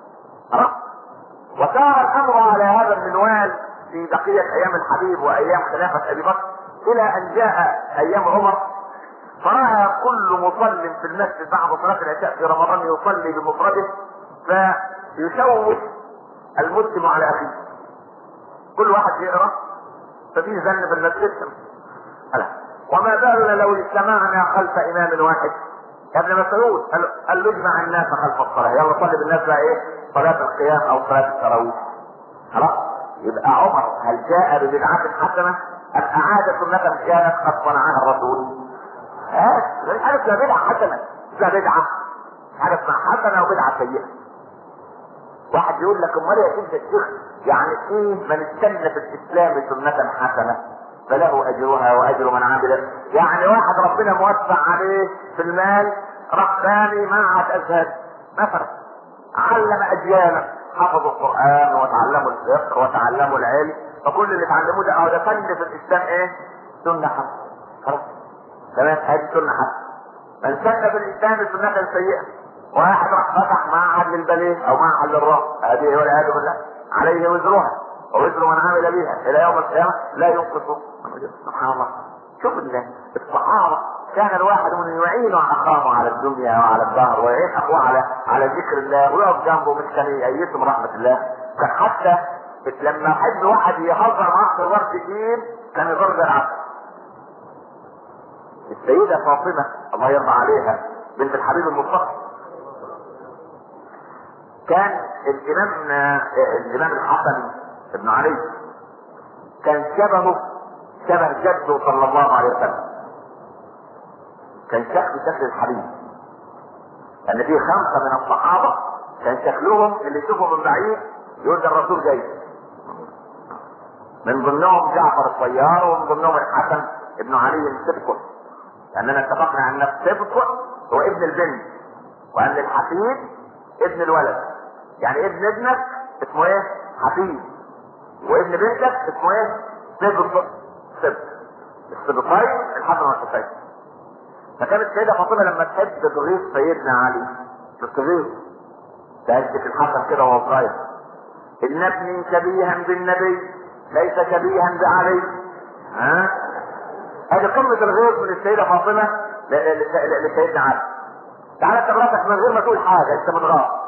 Speaker 1: وسار الامر على هذا المنوال في بقية ايام الحبيب وايام خلافة ابي بكر الى ان جاء ايام عمر، فرأى كل مصل في المسجد بعد صلاة العشاء في رمضان يصلي بمفرده فيشوش المسلم على اخيه. كل واحد يقرأ ففي ذنب في المسجد. وما بالنا لو اجتمعنا خلف امام واحد؟ يا ابن مسعود قال له اجمع الناس خلف الصلاة، يلا صلي بالناس بقى ايه؟ صلاة القيام او صلاة التراويح. خلاص يبقى عمر هل جاء ببدعة حسنة ام اعاد سنة كانت قد صنعها الرسول؟ حاجة اسمها بدعة حسنة، اسمها بدعة، حاجة اسمها حسنة وبدعة سيئة. واحد يقول لك امال يا سيدنا الشيخ يعني ايه من استنى في الاسلام سنة حسنة فله اجرها واجر من عمل؟ يعني واحد ربنا موسع عليه في المال راح باني معهد ازهر مثلا، علم اجيالا حفظوا القران وتعلموا الفقه وتعلموا العلم، فكل اللي اتعلموه ده ده فن في الاسلام ايه؟ سنه حسنه. خلاص تمام، هذه سنه حسنه. من سن في الاسلام سنه سيئه، واحد راح فتح معهد للباليه او معهد للرقص، هذه والعياذ بالله عليه وزرها ووزر من عمل بها الى يوم القيامه لا ينقص. سبحان الله. شوف الصحابه كان الواحد من يعين اخاه على الدنيا وعلى الدهر ويعين اخوه على ذكر الله ويقف جنبه مش كان يأيسهم رحمه الله. كان حتى لما يحب واحد يهزر معاه في الورد كتير كان يضرب العسل. السيده فاطمه الله يرضى عليها بنت الحبيب المصطفى كان الامام الحسن ابن علي كان شبه جده صلى الله عليه وسلم، كان شكل الحبيب. لان في 5 من الصحابه كان شكلهم اللي يشوفوا من بعيد يقول ده الرسول جاي. من ضمنهم جعفر الطيار ومن ضمنهم الحسن ابن علي السبق، لاننا اتفقنا ان السبق هو ابن البنت وان الحفيد ابن الولد. يعني ابن ابنك اسمه ايه؟ حفيد، وابن بنتك اسمه ايه؟ سبق. السبقين الحسن والحسين. فكانت السيدة فاطمة لما تحب تغيظ سيدنا علي تغيظ تهجت الحسن كده وهو صغير، ان ابني شبيها بالنبي ليس شبيها بعلي. هذه قمة الغيظ من السيدة فاطمة لسيدنا علي. تعالى انت براسك من غير ما تقول حاجة انت متغاظ.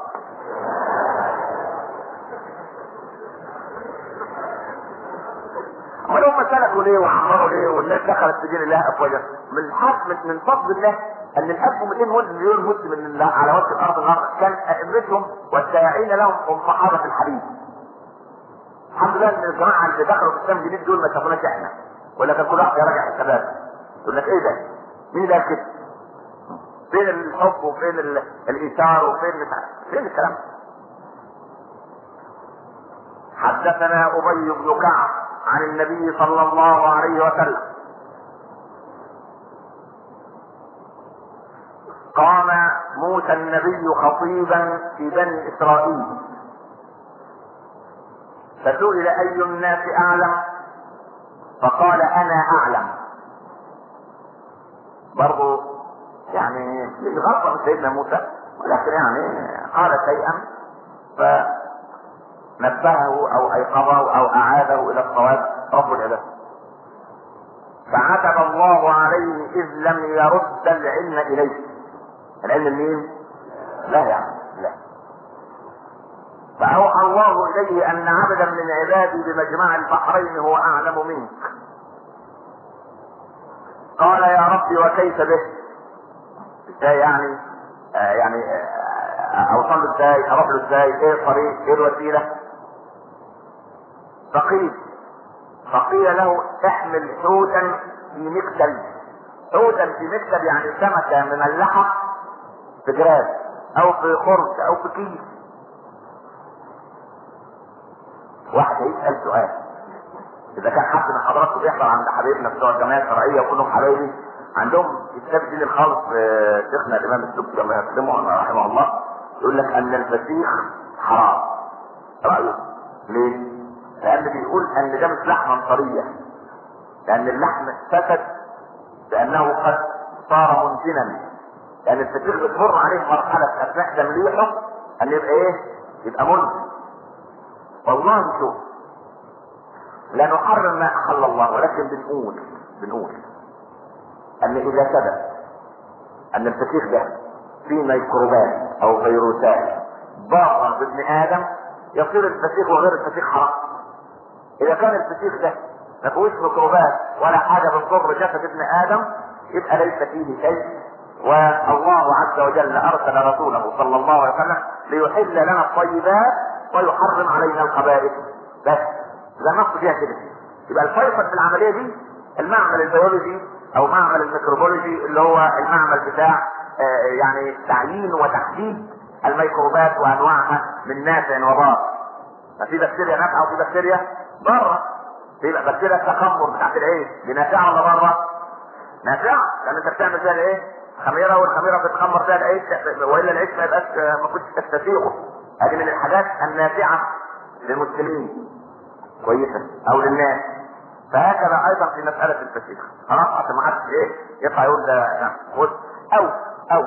Speaker 1: امال هم سلكوا ليه وعمروا ليه والناس دخلت في دين الله افواجا؟ من فضل الله ان الالف 200 مليون مسلم على وجه الارض النهارده كان ائمتهم والسائعين لهم هم صحابه الحبيب. الحمد لله ان الجماعه اللي دخلوا في الاسلام الجديد دول ما شافوناش احنا، ولا كان كل واحد يراجع الشباب يقول لك ايه ده؟ مين ده كده؟ فين الحب وفين الايثار فين الكلام؟ حدثنا ابي بن كعب عن النبي صلى الله عليه وسلم قام موسى النبي خطيبا في بني اسرائيل فسئل اي الناس اعلم فقال انا اعلم. برضو يعني مش غلطة من سيدنا موسى ولكن يعني قال شيئا فنبهه او ايقظه او اعاده الى الصواب رب العباد. فعتب الله عليه اذ لم يرد العلم اليه. العلم لمين؟ لا يعني لا. فأوحى الله إليه أن عبدا من عبادي بمجمع البحرين هو أعلم منك. قال يا ربي وكيف به؟ ازاي يعني؟ أوصل له ازاي؟ أروح له ازاي؟ ايه الطريق؟ ايه الوسيلة؟ فقيل له احمل حوتا في مكتل. حوتا في مكتل يعني سمكة مملحة في جراب أو في خرج أو في كيس. واحد هيسأل سؤال، اذا كان حد من حضراتكم بيحضر عند حبايبنا بتوع الجمعيه الشرعيه وكلهم حبايبي عندهم كتاب جديد خالص شيخنا الامام السبكي الله يسلمه رحمه الله، يقول لك ان الفسيخ حرام. رايه ليه؟ لان بيقول ان ده مش لحما طريه، لان اللحم فسد بانه قد صار منتنا، لان الفسيخ بتمر عليه مرحله اثناء تمليحه ان يبقى ايه؟ يبقى منتن. والله شوف، لا نحرم ما احل الله، ولكن بنقول ان اذا ثبت ان الفسيخ ده فيه ميكروبات او فيروسات ضاره بابن ادم يصير الفسيخ وغير الفسيخ حرام. اذا كان الفسيخ ده ما فيهوش ميكروبات ولا حاجه بتضر جسد ابن ادم يبقى ليس فيه شيء. والله عز وجل ارسل رسوله صلى الله عليه وسلم ليحل لنا الطيبات ويحرم علينا الخبائث. بس اذا النص فيها كده يبقى الفيصل في العمليه دي المعمل البيولوجي او معمل الميكروبولوجي اللي هو المعمل بتاع يعني تعيين وتحديد الميكروبات وانواعها من نافع وضار. ففي بكتيريا نافعه وفي بكتيريا ضاره. في بكتيريا التخمر بتاعت العيش دي نافعه ولا ضاره؟ نافعه، لان انت بتعمل فيها ايه؟ خميره، والخميره بتخمر فيها العيش والا العيش ما يبقاش ما كنتش تستسيغه. هذه من الحاجات النافعه للمسلمين كويسه او للناس. فهكذا ايضا في مساله الفسيخ خلاص عشان ما حدش ايه يطلع يقول ده خد او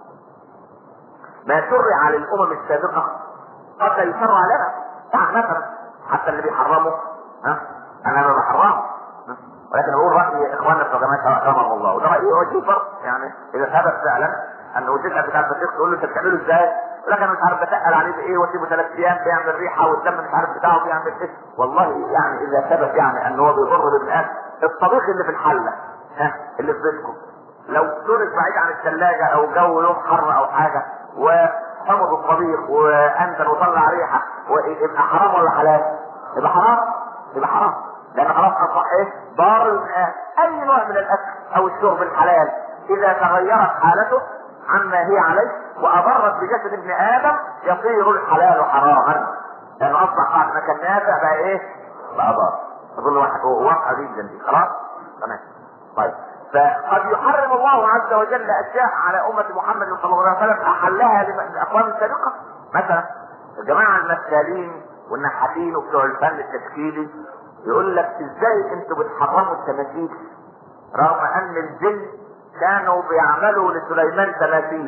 Speaker 1: ما شرع للامم السابقه قد لا يشرع لنا. يعني مثلا حتى اللي بيحرموا انا ما بحرمه، ولكن اقول راي اخواننا في الجماعه اكرمهم الله، وده رايي وجيه فرق. يعني اذا ثبت فعلا ان وجهك بتاع الفسيخ تقول له انت بتعمله ازاي؟ يقول لك انا مش عارف بتقل عليه بايه واسيبه 3 ايام بيعمل ريحه والدم مش عارف بتاعه بيعمل ايه. والله يعني اذا ثبت يعني ان هو بيضر بالناس، الطبيخ اللي في الحله اللي في بيتكم لو ترك بعيد عن الثلاجه او جو يوم حر او حاجه وحمض الطبيخ وانزل وطلع ريحه يبقى حرام ولا حلال؟ يبقى حرام. يبقى حرام لان خلاص اصبح ايه؟ ضار للناس. اي نوع من الاكل او الشرب الحلال اذا تغيرت حالته عما هي عليه واضرت بجسد ابن ادم يصير الحلال حراما، لانه اصبح بعد ما كان نافع بقى ايه؟ بقى ضار. اظن واضحه جدا دي خلاص تمام. طيب فقد يحرم الله عز وجل اشياء على امه محمد صلى الله عليه وسلم احلها للاقوام السابقه. مثلا الجماعه المثالين والنحاتين وبتوع الفن التشكيلي يقول لك ازاي انتوا بتحرموا التماثيل رغم ان الجن كانوا بيعملوا لسليمان تماثيل.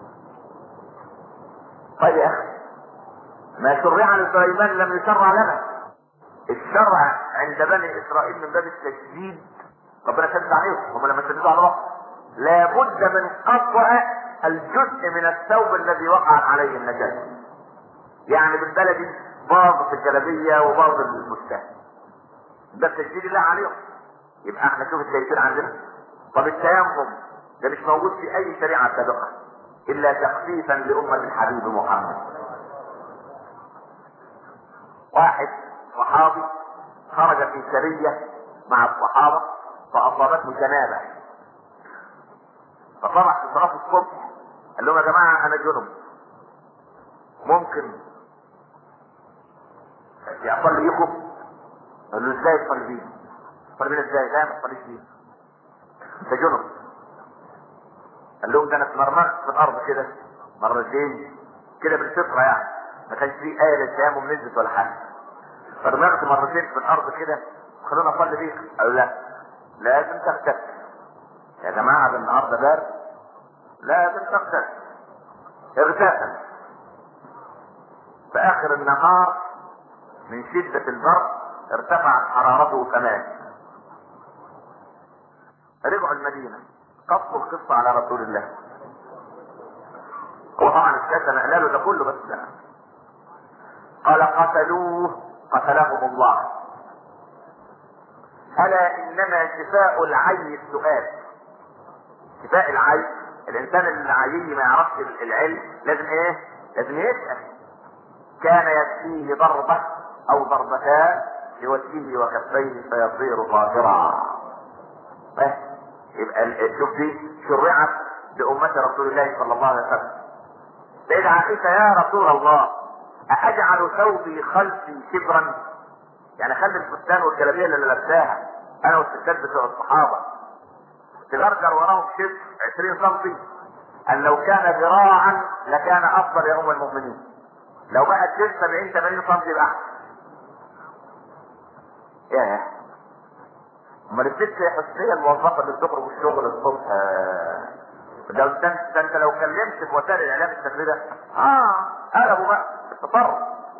Speaker 1: طيب يا اخي ما شرع لسليمان لم يشرع لنا. الشرع عند بني اسرائيل من باب التشديد ربنا شدد عليهم، هم لما شددوا على بعض لابد من قطع الجزء من الثوب الذي وقعت عليه النجاسه. يعني بالبلدي باظ في الجلابيه وباظ المستهل، ده التشديد الله عليهم. يبقى احنا شوف التيسير عندنا. طب التيمم ده مش موجود في اي شريعه سابقه الا تخفيفا لامه الحبيب محمد. واحد صحابي خرج في سريه مع الصحابه فاصابته جنابه، فطلع في صلاه الصبح قال لهم يا جماعه انا جنب ممكن يصلي بيكم؟ قال له ازاي تصلي بينا؟ تصلي بينا ازاي؟ لا ما تصليش بينا انت جنب. قال لهم ده انا اتمرمغت في الارض كده مرتين كده بالفطره، يعني ما كانش فيه ايه للتيمم نزلت ولا حاجه، اتمرمغت مرتين في الارض كده خلونا اصلي بيك. قالوا لا لازم تغتسل يا جماعه، ده النهارده بارد لازم تغتسل. اغتسل في اخر النهار من شده البرد ارتفعت حرارته كمان، رجعوا المدينة قصوا القصة على رسول الله. هو طبعا السادة نقلوا ده كله بس لا. قال قتلوه قتلهم الله. ألا إنما شفاء العي السؤال. شفاء العي، الإنسان العيي ما يعرفش العلم لازم إيه؟ لازم يسأل. كان يكفيه ضربة أو ضربتان لوجهه وكفيه فيصير طاهرا. بس يبقى شوف دي شرعت لأمة رسول الله صلى الله عليه وسلم. سيدة عائشة يا رسول الله أجعل ثوبي خلفي شبرا؟ يعني خلي الفستان والجلابيه اللي لبساها انا والستات بتوع الصحابه تغرجر وراهم شبر 20 سم. قال لو كان ذراعا لكان افضل يا ام المؤمنين. لو بقى 70 سم يبقى احسن. ياه، امال الست حسنيه الموظفه اللي بتخرج الشغل الصبح ده انت لو كلمت في وسائل الاعلام الشكل ده قلبوا بقى تطرف.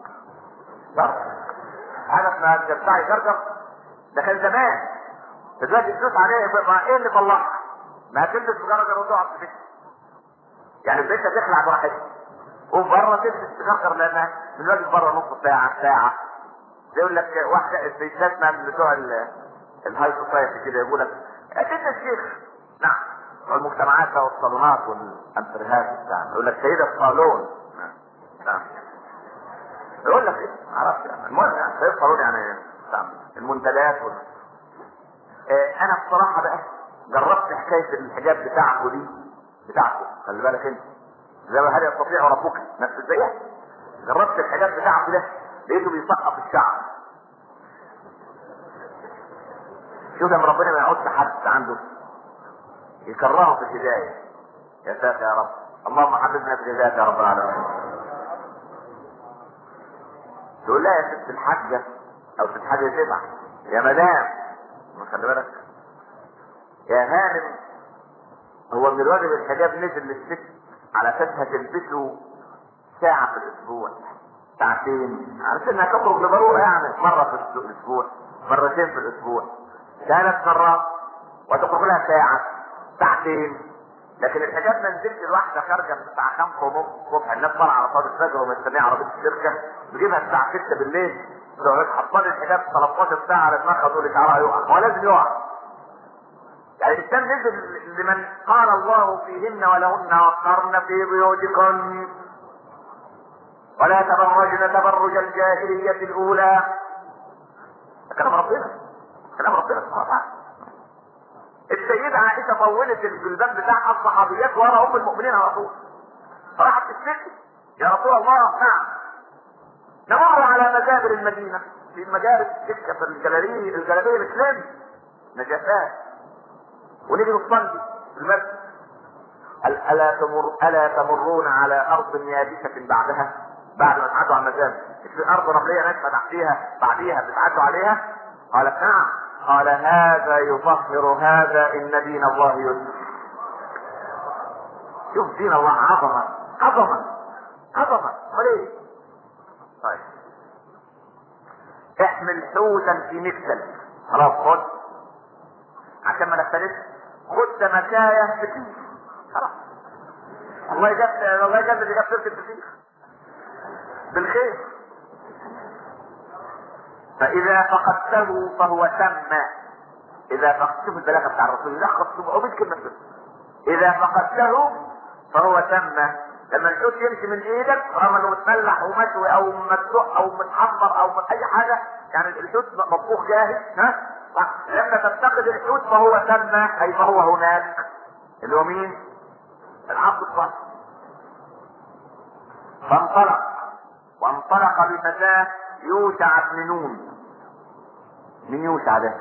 Speaker 1: حاجه اسمها ترتعي جرجر ده كان زمان. دلوقتي تدوس عليه ما ايه اللي طلعها؟ ما تلبس جرجر وتقعد في بيتك. يعني البيت تخلع براحتك وبره تلبس تجرجر لانها دلوقتي بره نص ساعه. يقول لك واحده السيدات من بتوع الهاي سوسايتي كده يقول لك اكيد الشيخ نعم والمجتمعات والصالونات والانترهات يقول لك سيده الصالون نعم يقول لك ايه معرفش يعني المهم يعني سيده الصالون يعني المنتديات انا بصراحه بقى جربت حكايه الحجاب بتاعته دي بتاعته. خلي بالك انت زي ما هل يستطيع ربك نفس الزيها. جربت الحجاب بتاعته ده لقيته بيسقط الشعر. شوف لما ربنا ما يعودش حد عنده يكرهه في الهدايه. يا ساتر يا رب اللهم حببنا في الهدايه يا رب العالمين. تقول لها يا ست الحاجه او ست حاجه تبع يا مدام خلي بالك يا هانم هو من الواجب الحجاب نزل للست على اساسها تلبسه ساعه في الاسبوع ساعتين عارف انها تخرج لضروره يعني مره في الاسبوع مرتين في الاسبوع 3 مرات وتخرج لها ساعه ساعتين. لكن الحجاب ما نزلش الواحده خارجه من الساعه 5:30 الصبح الناس طالعه على صلاه الفجر ومستنيه عربيه الشركه بيجيبها الساعه 6 بالليل تقعد حاطه الحجاب 13 ساعه على دماغها تقول لي شعرها يقع. هو لازم يقع. يعني الاسلام نزل لمن قال الله فيهن ولهن وقرن في بيوتكن ولا تبرجن تبرج الجاهليه الاولى. كلام ربنا سبحانه وتعالى. السيدة عائشة طولت الجلباب بتاعها الصحابيات ورا ام المؤمنين على طول. فراحت تشتكي يا رسول الله نعم نمر على مجابر المدينة في مجاري السكة في الجلابية الاسلامي نجاسات ونيجي نصلي في المسجد. الا تمرون على ارض يابسة بعد ما تعدوا على المجابر في ارض رملية ناشفة بعديها بتعدوا عليها؟ قالت نعم. قال هذا يطهر هذا ان دين الله يسر. شوف دين الله عظمة ليه؟ طيب احمل حوتا في مكتل خلاص خد عشان ما نختلفش خد مكاية في كيس خلاص. الله يجب اللي جاب سيرة الفسيخ بالخير. فإذا فقدته فهو تم. إذا فقدته شوف البلاغة بتاع الرسول يلخص 700 كلمة كده. إذا فقدته فهو تم. لما الحوت يمشي من ايدك رغم انه متملح ومشوي او مسلوق او متحمر او من اي حاجه يعني الحوت مطبوخ جاهز لما تفتقد الحوت فهو تم اي فهو هناك اللي هو مين؟ العبد الصالح. وانطلق بفتاه يوشع بن نون. من يوشع ده؟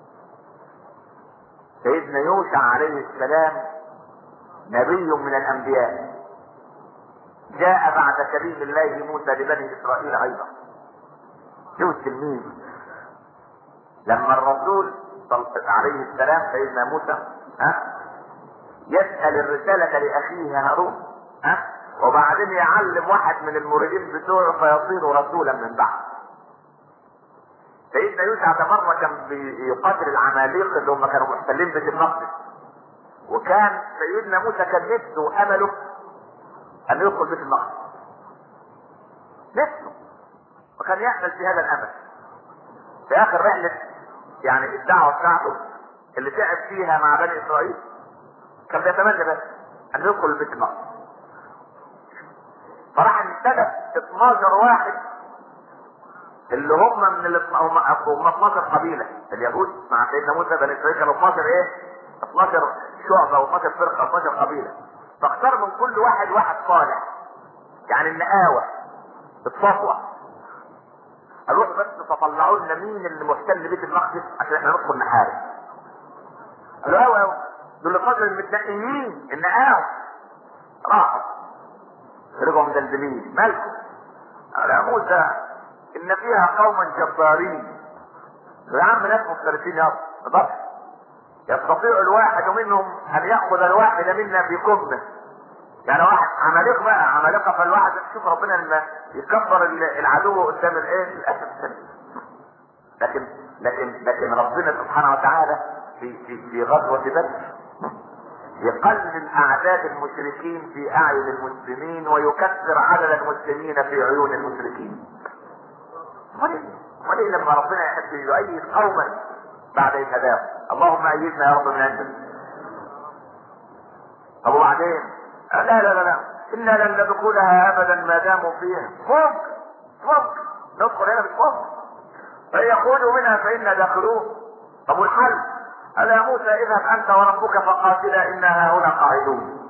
Speaker 1: سيدنا يوشع عليه السلام نبي من الانبياء جاء بعد كليم الله موسى لبني اسرائيل ايضا. شوف التلميذ لما الرسول عليه السلام سيدنا موسى يسأل الرسالة لأخيه هارون وبعدين يعلم واحد من المريدين بتوعه فيصير رسولا من بعد. سيدنا سيدنا يوشع ده مرة كان بيقاتل العماليق اللي هم كانوا محتلين بيت المقدس، وكان سيدنا موسى كان نفسه وامله ان يدخل بيت المقدس، نفسه، وكان يحمل في هذا الامل. في اخر رحلة يعني الدعوة بتاعته اللي تعب فيها مع بني اسرائيل كان بيتمنى بس ان يدخل بيت المقدس، فراح انتدب 12 واحد اللي هم من هم 12 قبيلة اليهود مع سيدنا موسى. بني اسرائيل كانوا 12 12 شعبة و12 فرقة 12 قبيلة، فاختار من كل واحد واحد صالح، يعني النقاوة الصفوة. قالوا بس تطلعوا لنا مين اللي محتل بيت المقدس عشان احنا ندخل نحارب. قالوا قوي دول 12 المتنقيين النقاوة. راحوا رجعوا مدلدلين، مالكم؟ قال يا موسى ان فيها قوما جبارين. يا عم ناس مختلفين يا رب، يستطيع الواحد منهم ان ياخذ الواحد منا في كفه. يعني واحد عمالقه بقى عمالقه، فالواحد شوف ربنا لما يكبر العدو قدام الاسد السليم. لكن ربنا سبحانه وتعالى في غزوه بدر يقلل اعداد المشركين في اعين المسلمين ويكثر عدد المسلمين في عيون المشركين. وليه لما ربنا يحب يؤيد قوما بعد إذ هداهم؟ اللهم أيدنا يا رب من عندك. طب وبعدين؟ لا إنا لن ندخلها أبدا ما داموا فيها. ممكن ندخل هنا بالكفر، فإن يخرجوا منها فإنا داخلون. طب والحل؟ قال يا موسى اذهب أنت وربك فقاتلا إنا هنا قاعدون.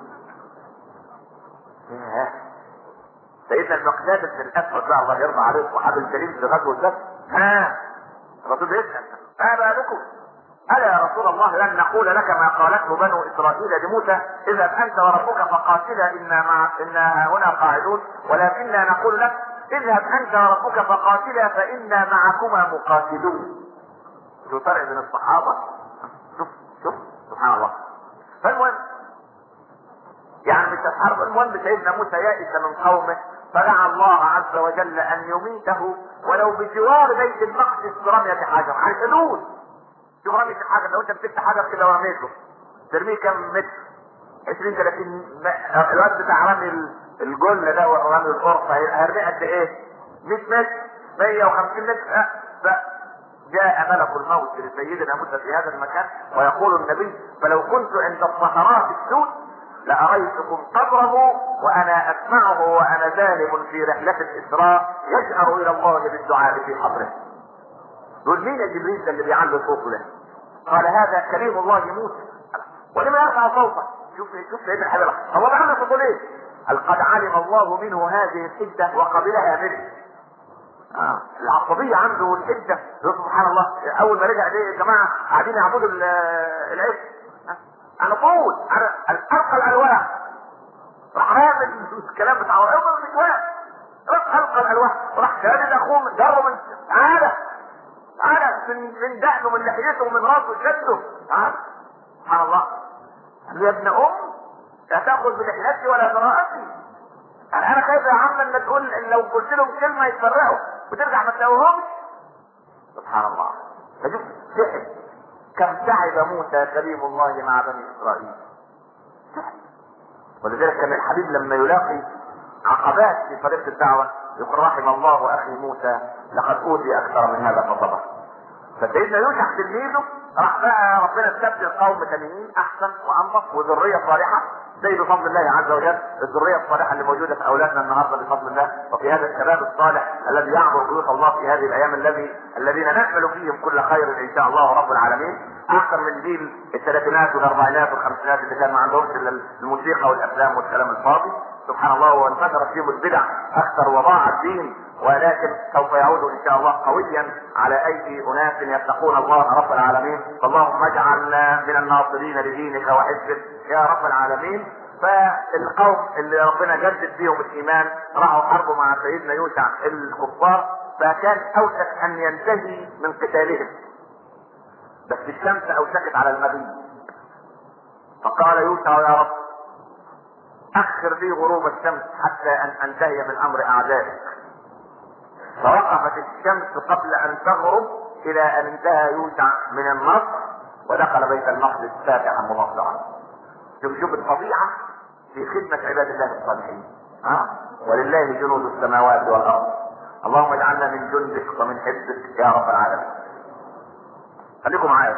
Speaker 1: سيدنا المقداد بن الاسود بقى الله يرضى عليه وحب الكريم في غزوه بدر. الرسول يسال ما بالكم؟ قال يا رسول الله لن نقول لك ما قالته بنو اسرائيل لموسى اذهب انت وربك فقاتلا انا هنا قاعدون، ولكننا نقول لك اذهب انت وربك فقاتلا فانا معكما مقاتلون. شو فرق بين الصحابه؟ شوف سبحان الله. فالمهم يعني مش الحرب، المهم سيدنا موسى يائس من قومه فدعا الله عز وجل ان يميته ولو بجوار بيت المقدس برمية حجر على حدود. شوف رمية الحجر، لو انت مسكت حجر كده ورميته ترميه كم متر؟ 20 30 الوقت بتاع رمي الجله ده ورمي القرصه هيرميه قد ايه؟ 100 متر 150 متر. جاء ملك الموت لسيدنا موسى في هذا المكان ويقول النبي فلو كنت عند الصحراء السود لأريتكم تضربوا وأنا أسمعه وأنا ذاهب في رحلة الإسراء يجأر إلى الله بالدعاء في حضره. يقول مين يا جبريل ده اللي بيعلي صوته ده؟ قال هذا كريم الله موسى. ولما يرفع صوته؟ شوف سيدنا الحبيب هو بيعلي صوته ليه؟ قال قد علم الله منه هذه الحدة وقبلها منه. العصبية عنده والحدة. سبحان الله أول ما رجع ليه يا جماعة قاعدين يعبدوا العيش على طول القى الالواح، راح رامي الكلام بتاع عمر مش واقف، راح القى الالواح وراح شادد اخوه جره من تعالى من دقنه من لحيته ومن راسه شده تعالى. سبحان الله. قال له يا ابن لا تاخذ بلحيتي ولا براءتي. انا خايف يا عم ان تقول ان لو قلت لهم كلمه يتفرقوا وترجع ما تلاقوهمش. سبحان الله. فشوف سحر كم تعب موسى كريم الله مع بني اسرائيل. ولذلك كان الحبيب لما يلاقي عقبات في طريق الدعوه يقول رحم الله اخي موسى لقد اوتي اكثر من هذا فصبر. فسيدنا يوشع تلميذه راح بقى ربنا استبدل قوم تانيين احسن وانظف وذريه صالحه زي بفضل الله عز وجل الذريه الصالحه اللي موجوده في اولادنا النهارده بفضل الله، وفي هذا الشباب الصالح الذي يعبر بيوت الله في هذه الايام الذين نامل فيهم كل خير ان شاء الله رب العالمين، احسن من جيل الثلاثينات والاربعينات والخمسينات اللي كان ما عندهمش الا الموسيقى والافلام والكلام الفاضي. سبحان الله. وانتشرت فيهم البدع اكثر وضاع الدين، ولكن سوف يعود ان شاء الله قويا على ايدي اناس يتقون الله رب العالمين. فاللهم اجعلنا من الناصرين لدينك وحزبك يا رب العالمين. فالقوم اللي ربنا جدد فيهم الايمان راحوا حربوا مع سيدنا يوشع الكفار، فكان اوشك ان ينتهي من قتالهم، بس الشمس اوشكت على المغيب. فقال يوشع يا رب اخر لي غروب الشمس حتى ان انتهي من امر اعدائك. فوقفت الشمس قبل ان تغرب الى ان انتهى يوشع من النصر ودخل بيت المقدس فاتحا ممطعا. شوف الطبيعة في خدمة عباد الله الصالحين. ولله جنود السماوات والارض. اللهم اجعلنا من جندك ومن حزبك يا رب العالمين. خليكم معايا.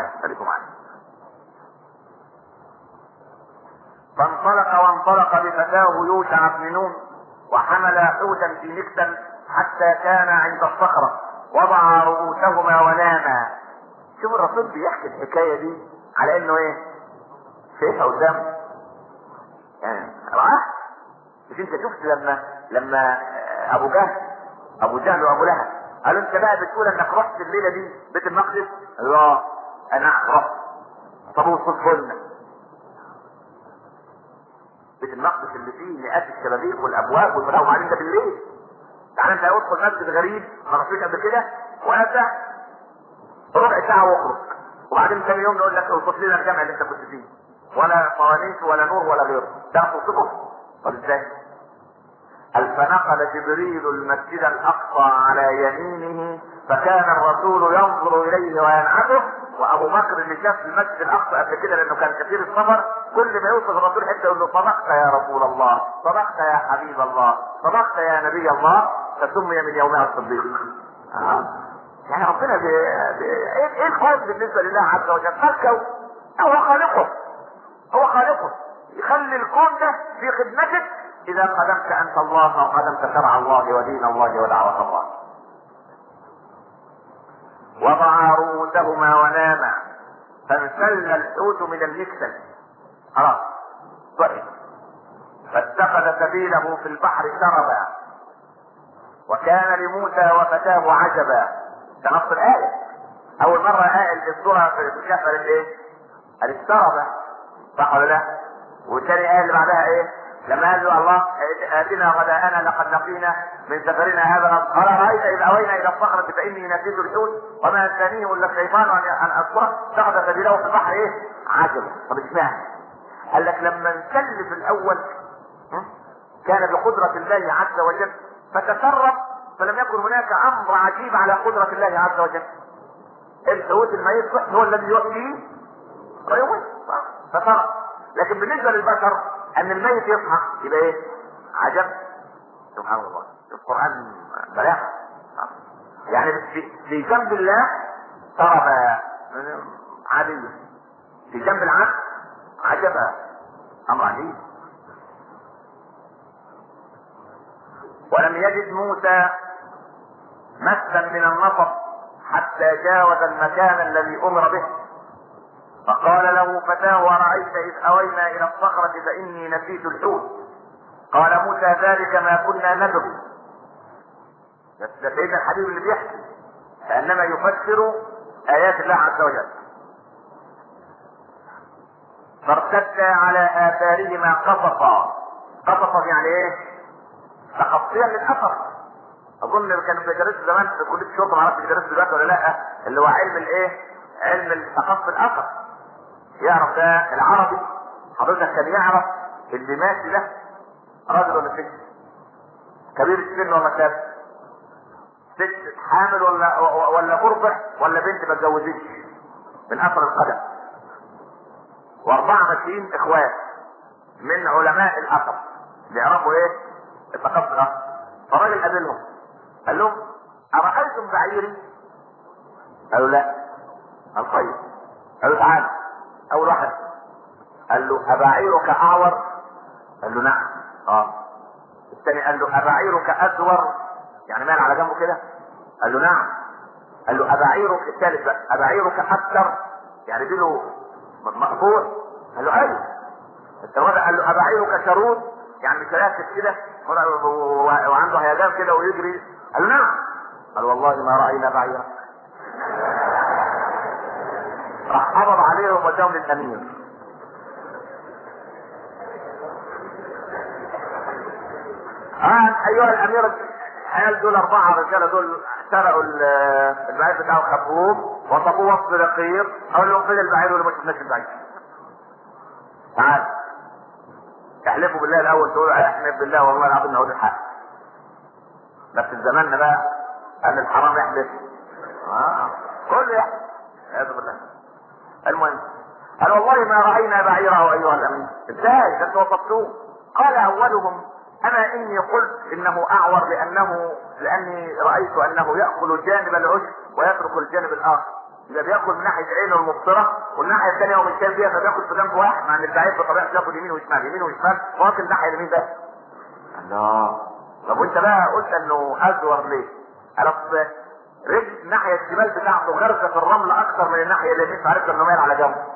Speaker 1: فانطلق بفتاه يوشع بن نون وحمل حوتا في مكتل حتى كان عند الصخرة وضع رؤوسهما وناما. شوف الرسول بيحكي الحكاية دي على انه ايه؟ شايفها قدامه يعني رأى. مش انت شفت لما ابو جهل وابو لهب قالوا انت بقى بتقول انك رحت الليلة دي بيت المقدس؟ لا انا رحت. طب وصفه لنا بيت المقدس اللي فيه مئات الشبابيك والابواب والملاهي وبعدين ده بالليل. يعني انت ادخل مسجد غريب ما رحتوش قبل كده وانت ربع ساعة واخرج وبعدين ثاني يوم نقول لك اوصف لنا الجامع اللي انت كنت فيه ولا فوانيس ولا نور ولا غيره. ده توصفه؟ طب ازاي؟ فنقل جبريل المسجد الاقصى على يمينه فكان الرسول ينظر اليه وينعته. وابو بكر اللي شاف المسجد الاقصى قبل كده لانه كان كثير السفر كل ما يوصف الرسول حتى يقول له صدقت يا رسول الله، صدقت يا حبيب الله، صدقت يا نبي الله، فسمي من يومها الصديق. يعني ربنا ايه الخوف بالنسبه لله عز وجل؟ فالكون هو خالقه يخلي الكون ده في خدمتك اذا قدمت انت الله وقدمت شرع الله ودين الله ودعوة الله. وضع رؤوسهما وناما فانسل الحوت من المكتل خلاص ضحك فاتخذ سبيله في البحر سربا وكان لموسى وفتاه عجبا. ده نص الآية. أول مرة الصورة في الشهر الايه؟ السربا صح ولا لا؟ والثاني الآية اللي بعدها ايه؟ لما قال له الله آتنا غداءنا لقد لقينا من سفرنا هذا قال رأيت إذ أوينا إلى الصخرة فإني نسيت الحوت وما أنسانيه إلا الشيطان أن أذكره اتخذ سبيله في البحر ايه؟ عجبا. طب اشمعنى؟ قال لك لما انسل في الأول كان بقدرة الله عز وجل فتسرب فلم يكن هناك امر عجيب على قدرة الله عز وجل. الحوت الميت هو الذي يحييه ويموت فسرب. لكن بالنسبة للبشر ان الميت يصحى يبقى ايه؟ عجب. سبحان الله. القرآن بلاغة. يعني في جنب الله سرب عادية، في جنب العبد عجبا امر عجيب. ولم يجد موسى مسا من النصب حتى جاوز المكان الذي امر به فقال له فتاه ورأيت اذ اوينا الى الصخرة فاني نسيت الحوت. قال موسى ذلك ما كنا نبغي. ده سيدنا الحبيب اللي بيحكي كأنما يفسر ايات الله عز وجل. فارتدا على اثارهما قصصا يعني ايه؟ تقطيع للاثر. اظن كانوا بيدرسوا زمان في كليه الشرطه، ما اعرفش بيدرسوا دلوقتي ولا لا، اللي هو علم الايه؟ علم تقصي الاثر. يعرف ده العربي حضرتك كان يعرف اللي ماشي ده راجل ولا ست، كبير السن ولا شاب، ست حامل ولا مرضع ولا بنت ما اتجوزتش من اثر القدم. واربعه ماشيين اخوات من علماء الاثر بيعرفوا ايه؟ التقصي الاثر. فالراجل قابلهم قال لهم ارايتم بعيري؟ قالوا لا. قال طيب. قالوا تعال. اول واحد قال له ابعيرك اعور؟ قال له نعم. الثاني قال له ابعيرك ازور يعني مال على جنبه كده؟ قال له نعم. قال له ابعيرك، الثالث بقى ابعيرك اكثر يعني دي له مقطوع؟ قال له ايوه. الثالث قال له ابعيرك شرود يعني مش راكب كده وعنده هيجان كده ويجري؟ قال له نعم. قال والله ما راينا بعيرا. راح قبض عليهم وداهم للامير. ايها الامير، العيال دول اربعه رجاله دول سرقوا البعير بتاعه خبوه وصفوه وسط دقيق. قالوا له فين البعير؟ ولا ما شفناش البعير. تعال احلفوا بالله الاول، تقولوا احلف بالله والله العظيم نقول الحق. بس في زماننا بقى قال الحرام يحلف كله يحصل والعياذ بالله. المهم قال والله ما راينا بعيره ايها الامين. ازاي ده انتوا وصفتوه؟ قال اولهم انا اني قلت انه اعور لاني رايت انه ياكل جانب العشب ويترك الجانب الاخر. اذا بياكل من ناحيه عينه المبصره والناحيه الثانيه هو مش شايف بيها فبياكل في جنب واحد، مع ان البعير بطبيعته بياكل يمين وشمال يمين وشمال واكل الناحيه اليمين بس. الله. طب وانت بقى قلت انه ازور ليه؟ عرفت رجل الناحيه الشمال بتاعته غرزه في الرمل اكثر من الناحيه اليمين فعرفت انه مايل على جنب.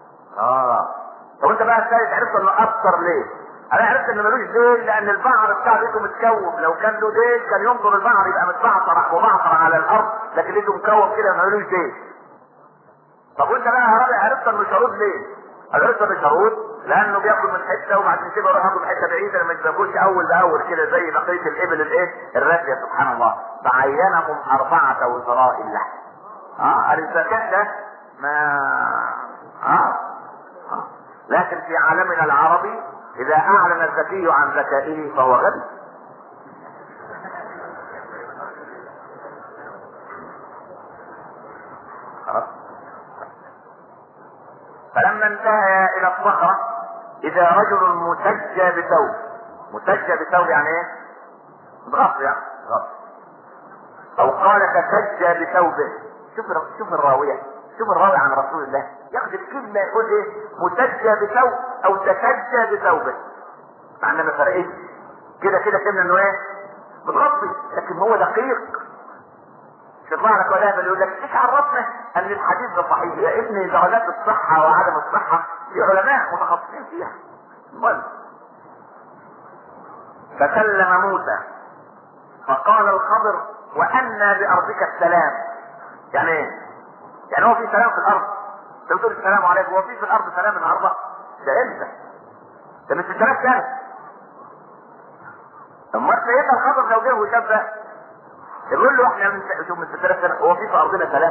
Speaker 1: طب انت بقى الثالث عرفت انه اكثر ليه؟ انا عرفت انه ملوش ديل لان البعر بتاع بيته متكوم، لو كان له ديل كان ينظر البعر يبقى متبعثر على الارض، لكن لقيته مكوم كده ملوش ديل. طب وانت بقى يا رابع عرفت انه شرود ليه؟ عرفت انه شرود لانه بياكل من حته وبعدين كده يروح ياكل من حته بعيده ما بياكلش اول باول كده زي بقيه الابل الراسيه. سبحان الله. فعينهم 4 وزراء اللحم. الذكاء ده ما لكن في عالمنا العربي اذا اعلن الذكي عن ذكائه فهو غبي. فلما انتهى الى الصخرة اذا رجل متجى بثوب. متجى بثوب يعني ايه؟ غصب يعني غصب. او قال تسجى بثوبه. شوف الراوية، شوف الراوي عن رسول الله ياخد الكلمة يقول ايه؟ متجى بثوب او تسجى بثوبه. مع اننا فرقين كده كلمة انه ايه؟ بتغطي، لكن هو دقيق. تطلع لك ولا يقول لك ايش عرفنا ان الحديث ده صحيح؟ يا ابني درجات الصحة وعدم الصحة في علماء متخصصين فيها. المهم فسلم موسى فقال الخضر وأنى بأرضك السلام. يعني ايه؟ يعني هو في سلام في الأرض؟ انت بتقول السلام عليكم، هو في الأرض سلام النهارده؟ ده امتى؟ ده مش في 3 سنة. اما سيدنا الخضر لو جه وشاف ده يقول له احنا من 3 سنة هو في ارضنا سلام؟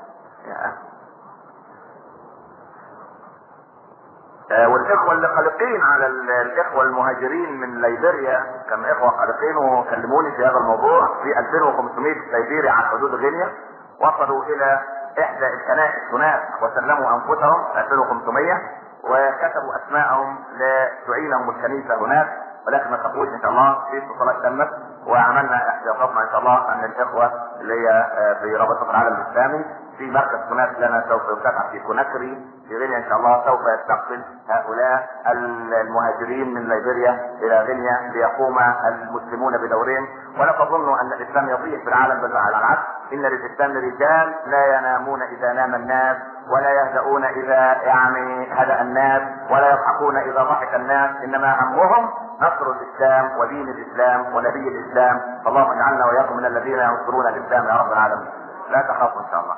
Speaker 1: والاخوة اللي قلقين على الاخوة المهاجرين من ليبيريا كان اخوة قلقين وكلموني في هذا الموضوع. في 2500 ليبيري على حدود غينيا وصلوا الى احدى الكنائس هناك وسلموا انفسهم 2500 وكتبوا اسماءهم لتعينهم الكنيسة هناك، ولكن ما تقولش ان شاء الله في اتصالات تمت وعملنا احتياطاتنا ان شاء الله ان الاخوة اللي هي في رابطة العالم الاسلامي في مركز هناك لنا سوف يفتح في كوناكري في غينيا ان شاء الله سوف يستقبل هؤلاء المهاجرين من ليبيريا الى غينيا ليقوم المسلمون بدورهم. ولا تظنوا ان الاسلام يضيع في العالم، بل على العكس ان للاسلام رجال لا ينامون اذا نام الناس ولا يهدؤون اذا هدأ الناس ولا يضحكون اذا ضحك الناس، انما همهم نصر الاسلام ودين الاسلام ونبي الاسلام. فاللهم اجعلنا واياكم من الذين ينصرون الاسلام يا رب العالمين. لا تخافوا ان شاء الله.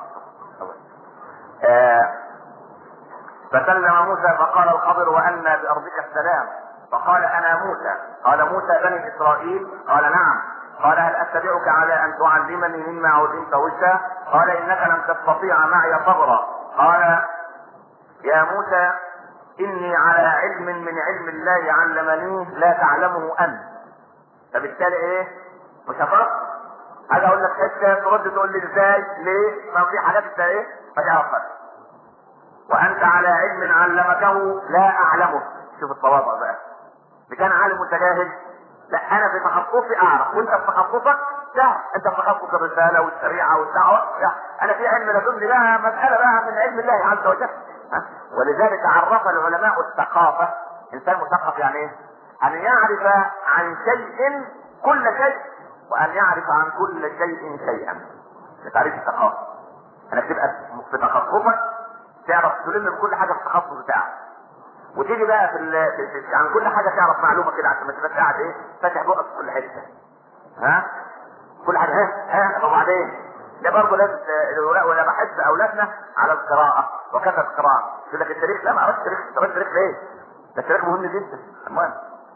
Speaker 1: فسلم موسى فقال الخضر وأنى بأرضك السلام. فقال أنا موسى. قال موسى بني إسرائيل؟ قال نعم. قال هل أتبعك على أن تعلمني مما علمت رشدا؟ قال إنك لن تستطيع معي صبرا. قال يا موسى إني على علم من علم الله علمنيه لا تعلمه أنت. فبالتالي إيه؟ مش هفرق. هذا أقول لك حتى ترد تقول لي إزاي؟ ليه؟ ما في حاجات إنت إيه؟ فتعرفها. وانت على علم علمته لا اعلمه. شوف التواضع بقى. كان عالم وانت جاهل؟ لا انا في تخصصي اعرف وانت في تخصصك تعرف. انت في تخصص الرساله والشريعه والدعوه، انا في علم لدني بقى مساله بقى من علم الله عز وجل. ولذلك عرف العلماء الثقافه. انسان مثقف يعني ايه؟ ان يعرف عن شيء كل شيء وان يعرف عن كل شيء شيئا. تعريف الثقافه انك تبقى في تخصصك تعرف تلم بكل حاجه في التخصص بتاعك، وتيجي بقى عن كل حاجه تعرف معلومه كده عشان ما تبقاش قاعد ايه فاتح بقك في كل حته. كل حاجه وبعدين ده برضه لازم ولا بحث اولادنا على القراءه وكتب قراءه. يقول لك التاريخ لا ما اعرفش التاريخ. طب التاريخ ليه؟ ده التاريخ مهم جدا. المهم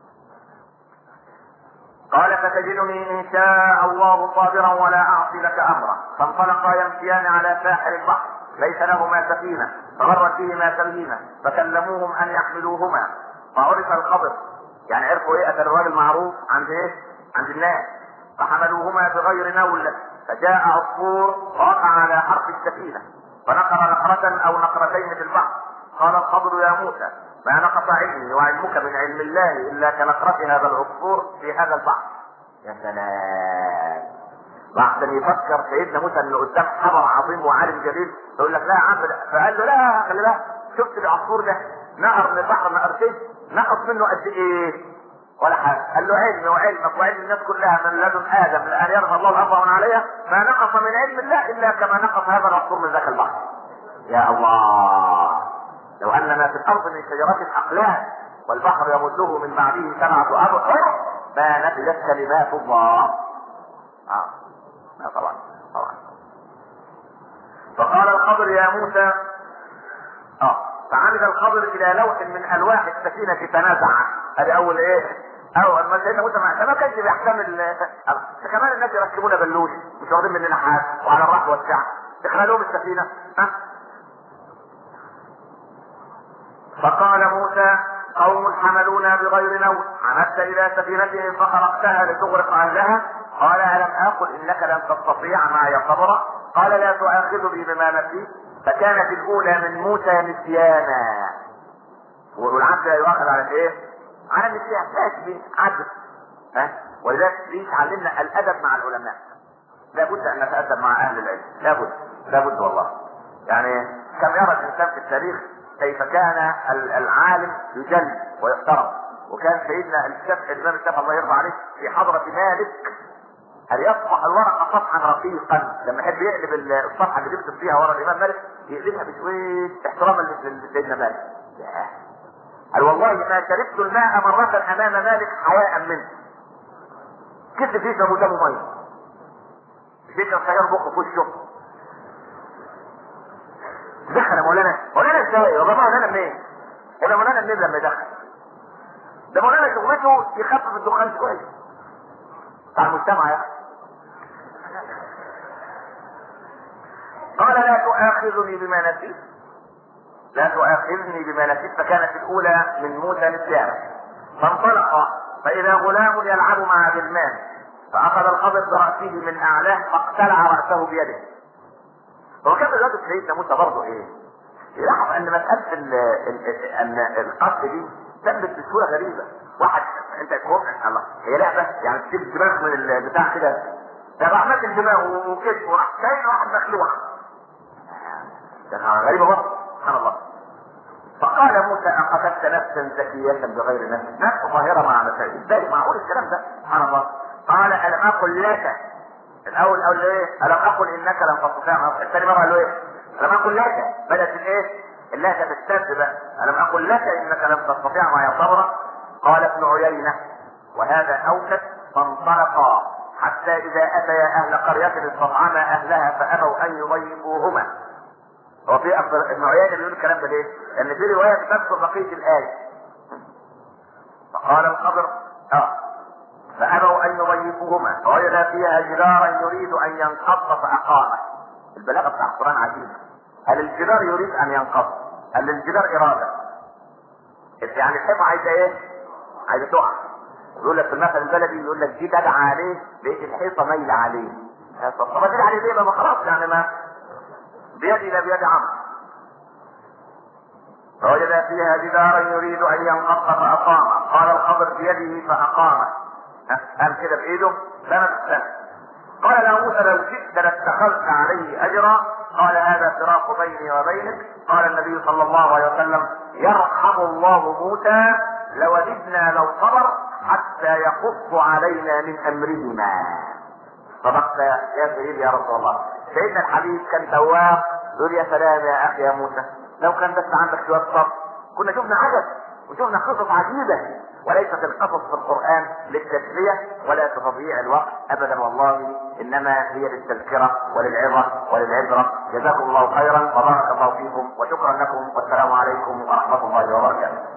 Speaker 1: قال فتجدني ان شاء الله صابرا ولا اعصي لك امرا. فانطلقا يمشيان على ساحل البحر ليس لهما سفينه فغرت بهما سفينه فكلموهم ان يحملوهما فعرف الخبر. يعني عرفوا ايه؟ اتى الراجل معروف عند ايه؟ عند الناس. فحملوهما بغير نول فجاء عصفور وقع على حرف السفينة فنقر نقرة او نقرتين في البحر. قال الخضر يا موسى ما نقص علمي وعلمك من علم الله الا كنقرة هذا العصفور في هذا البحر. يا سلام. بعد ان يفكر سيدنا موسى انه قدام حضر عظيم وعالم جليل يقول لك لا يا عم، فقال له لا خلي بالك، شفت العصفور ده نهر من البحر نقرتين نقص منه قد ايه؟ ولا حاجه. قال له علمي وعلمك وعلم الناس كلها من لدن ادم لان يرضى الله الارض من عليها ما نقص من علم الله الا كما نقص هذا العصفور من ذاك البحر. يا الله، لو ان ما في الارض من شجرات اقلام والبحر يمده من بعده 7 أبحر ما نفذت كلمات الله. طبعا. فقال الخضر يا موسى فعمد الخضر الى لوح من الواح السفينه تنازع. هذه اول ايه؟ اول ما سيدنا موسى ما كانش بيحتمل كمان الناس يركبون بلوش مش واخدين مننا حاجه وعلى الرحب والسعه تخلوهم السفينه. فقال موسى قوم حملونا بغير نوم عمدت الى سفينتهم فخرقتها لتغرق اهلها. قال الم اقل انك لن تستطيع معي صبرا. قال لا تؤاخذني بما نسيت فكانت الاولى من موسى نسيانا. والعبد لا يؤاخذ على ايه؟ على النسيان. ماشي عبد. ولذلك علمنا الادب مع العلماء. لابد ان نتادب مع اهل العلم، لابد والله. يعني كم يرى الانسان في التاريخ كيف كان العالم يجل ويحترم. وكان سيدنا الامام الشافعي الله يرضى عليه في حضرة مالك هل يصفح الورقة صفحا رقيقا لما يحب يقلب الصفحة اللي بيكتب فيها ورا الامام مالك يقلبها بشوية احتراما لسيدنا مالك. قال والله ما شربت الماء مرة امام مالك حياء منه. كيف فيه ابو دمه ميه فكر خيار بقه في وشه. دخل يا مولانا ازاي؟ والله مولانا منين؟ انا مولانا منين لما يدخل؟ ده مولانا شغلته يخفف الدخان شويه بتاع المجتمع يعني. قال لا تؤاخذني بما نسيت فكانت الاولى من موسى نسيانا. فانطلق فاذا غلام يلعب مع غلمان فاخذ الخضر براسه من اعلاه فاقتلع راسه بيده. هو كان الوقت سيدنا موسى برضه ايه؟ يلاحظ ان مساله ان القتل دي تمت بصوره غريبه. واحد انت تقول الله هي لعبه يعني تجيب الدماغ من البتاع كده ده راح ماسك الدماغ وكتف وراح شايل واحد مخلوع. ده غريبه برضه سبحان الله. فقال موسى اقتلت نفسا زكيه بغير نفس ظاهره مع مسائل ازاي معقول الكلام ده سبحان الله. قال الم اقل لك الاول ايه؟ الم اقل انك لن تستطيع. الثاني مره قال له ايه؟ الم اقل لك بدات الايه؟ اللهجه تشتد بقى. الم اقل لك انك لن تستطيع معي صبرا. قال ابن عيينه وهذا اوكد فانطلقا حتى اذا اتيا اهل قريه استطعما اهلها فابوا ان يضيفوهما. هو في ابن عيينه بيقول الكلام ده ليه؟ لان في روايه بتذكر بقيه الايه. فقال الخضر فابوا ان يضيفوهما فوجد فيها جدارا يريد ان ينقض فاقامه. البلاغه بتاع القران عجيبه. هل الجدار يريد ان ينقض؟ هل الجدار اراده؟ يعني الحيطه عايزه ايه؟ عايزه تقع. يقول لك في المثل البلدي يقول لك دي تدعى عليه لقيت الحيطه مايله عليه. طب ما تدعى عليه ليه؟ ما خلاص يعني ما بيدي لا بيد عمرو. فوجد فيها جدارا يريد ان ينقض فاقامه. قال الخضر بيده فاقامه. قام كده بايده سنه. قال له موسى لو شئت لاتخذت عليه اجرا. قال هذا فراق بيني وبينك. قال النبي صلى الله عليه وسلم يرحم الله موسى لوددنا لو صبر حتى يقص علينا من امرهما. صدقت يا سيدي يا رسول الله. سيدنا الحبيب كان تواق يقول يا سلام يا اخي يا موسى لو كان بس عندك شويه صبر كنا شفنا عجب وشفنا قصص عجيبه. وليست القصص في القرآن للتسلية ولا لتضييع الوقت ابدا والله انما هي للتذكرة وللعظة وللعبرة. جزاكم الله خيرا وبارك الله فيكم وشكرا لكم والسلام عليكم ورحمة الله وبركاته.